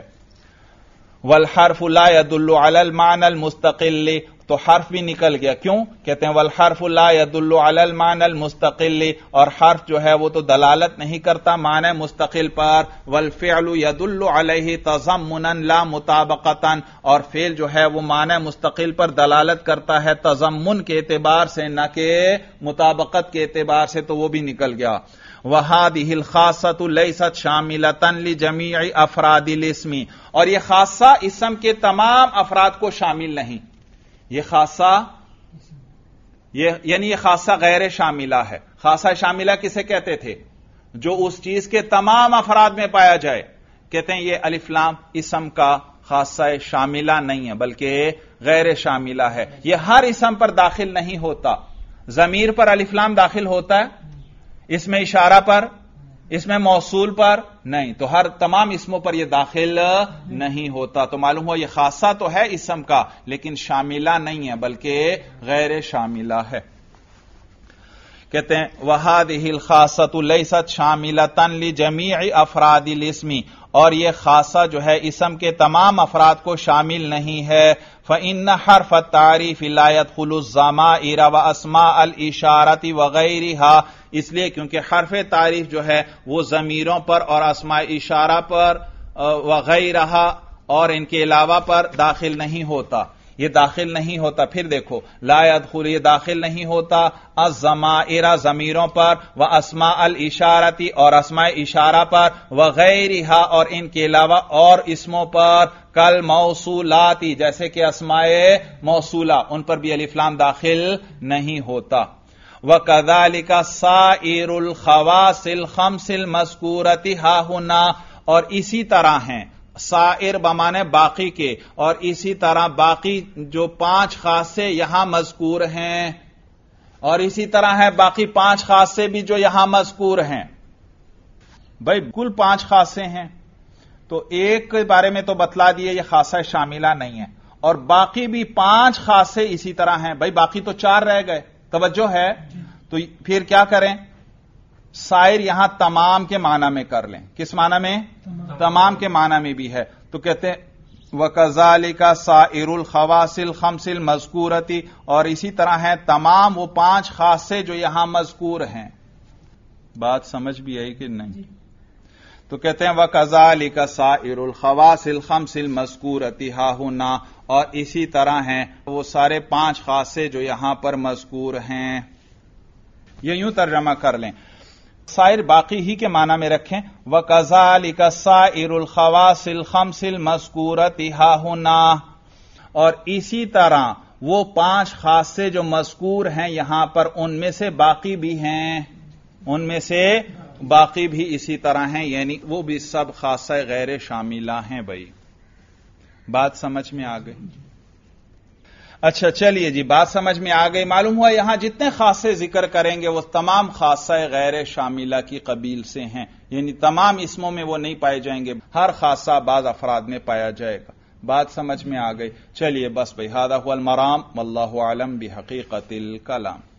والحرف لا يدل على المعنى المستقل، تو حرف بھی نکل گیا، کیوں؟ کہتے ہیں والحرف لا يدل على المعنى المستقل، اور حرف جو ہے وہ تو دلالت نہیں کرتا معنی مستقل پر۔ والفعل يدل عليه تضمنا لا مطابقتا، اور فعل جو ہے وہ معنی مستقل پر دلالت کرتا ہے تضمن کے اعتبار سے، نہ کہ مطابقت کے اعتبار سے، تو وہ بھی نکل گیا۔ وَهَذِهِ الْخَاصَّةُ لَيْسَتْ شَامِلَةً لِجَمِيعِ أَفْرَادِ الْاسْمِ، اور یہ خاصہ اسم کے تمام افراد کو شامل نہیں۔ یہ خاصہ یعنی یہ خاصہ غیر شاملہ ہے۔ خاصہ شاملہ کسے کہتے تھے؟ جو اس چیز کے تمام افراد میں پایا جائے. کہتے ہیں یہ الف لام اسم کا خاصہ شاملہ نہیں ہے بلکہ غیر شاملہ ہے. یہ ہر اسم پر داخل نہیں ہوتا. ضمیر پر الف لام داخل ہوتا ہے، اس میں اشارہ پر، اس میں موصول پر نہیں. تو ہر تمام اسموں پر یہ داخل نہیں ہوتا. تو معلوم ہو یہ خاصہ تو ہے اسم کا لیکن شاملہ نہیں ہے بلکہ غیر شاملہ ہے. کہتے ہیں وَهَذِهِ الْخَاصَّةُ لَيْسَتْ شَامِلَةً لِجَمِيعِ أَفْرَادِ الْإِسْمِ، اور یہ خاصہ جو ہے اسم کے تمام افراد کو شامل نہیں ہے. فَإِنَّ حَرْفَ التَّعْرِيفِ لَا يَدْخُلُ الضَّمَائِرَ وَأَسْمَاءَ الْإِشَارَةِ وَغَيْرِهَا، اس لیے کیونکہ حرف تعریف جو ہے وہ ضمیروں پر اور اسماء اشارہ پر وغیرہ اور ان کے علاوہ پر داخل نہیں ہوتا. یہ داخل نہیں ہوتا. پھر دیکھو لا يدخل، یہ داخل نہیں ہوتا الضمائر ضمیروں پر، واسماء الاشارتی اور اسماء اشارہ پر، وغیرہ اور ان کے علاوہ اور اسموں پر، کل موصولاتی جیسے کہ اسماء موصولہ ان پر بھی الف لام داخل نہیں ہوتا. وَكَذَلِكَ سَائِرُ الْخَوَاصِ الْخَمْسِ الْمَذْكُورَةِ هَاهُنَا، اور اسی طرح ہیں سائر بمانے باقی کے، اور اسی طرح باقی جو 5 خاصے یہاں مذکور ہیں، اور اسی طرح ہے باقی 5 خاصے بھی جو یہاں مذکور ہیں. بھائی کل 5 خاصے ہیں تو ایک کے بارے میں تو بتلا دیے یہ خاصہ شاملہ نہیں ہے، اور باقی بھی 5 خاصے اسی طرح ہیں. بھائی باقی تو 4 رہ گئے، توجہ ہے. تو پھر کیا کریں؟ سائر یہاں تمام کے معنی میں کر لیں. کس معنی میں؟ تمام کے معنی میں بھی ہے. تو کہتے ہیں وَكَذَلِكَ سَائِرُ الْخَوَاصِ الْخَمْسِ الْمَذْكُورَةِ، اور اسی طرح ہیں تمام وہ 5 خاصے جو یہاں مذکور ہیں. بات سمجھ بھی آئی کہ نہیں؟ تو کہتے ہیں وَكَذَلِكَ سَائِرُ الْخَوَاصِ الْخَمْسِ الْمَذْكُورَةِ هَاهُنَا، اور اسی طرح ہیں وہ سارے 5 خاصے جو یہاں پر مذکور ہیں. یہ یوں ترجمہ کر لیں، سائر باقی ہی کے معنی میں رکھیں. وَكَذَلِكَ سَائِرُ الْخَوَاصِ الْخَمْسِ الْمَذْكُورَةِ هَاهُنَا، اور اسی طرح وہ 5 خاصے جو مذکور ہیں یہاں پر ان میں سے باقی بھی ہیں، ان میں سے باقی بھی اسی طرح ہیں، یعنی وہ بھی سب خاصہ غیر شاملہ ہیں. بھائی بات سمجھ میں آ گئی؟ اچھا چلیے جی، بات سمجھ میں آ گئی. معلوم ہوا یہاں جتنے خاصے ذکر کریں گے وہ تمام خاصہ غیر شاملہ کی قبیل سے ہیں، یعنی تمام اسموں میں وہ نہیں پائے جائیں گے، ہر خاصہ بعض افراد میں پایا جائے گا. بات سمجھ میں آ گئی؟ چلیے بس بھائی، ھذا ھو المرام واللہ اعلم بحقیقت الکلام.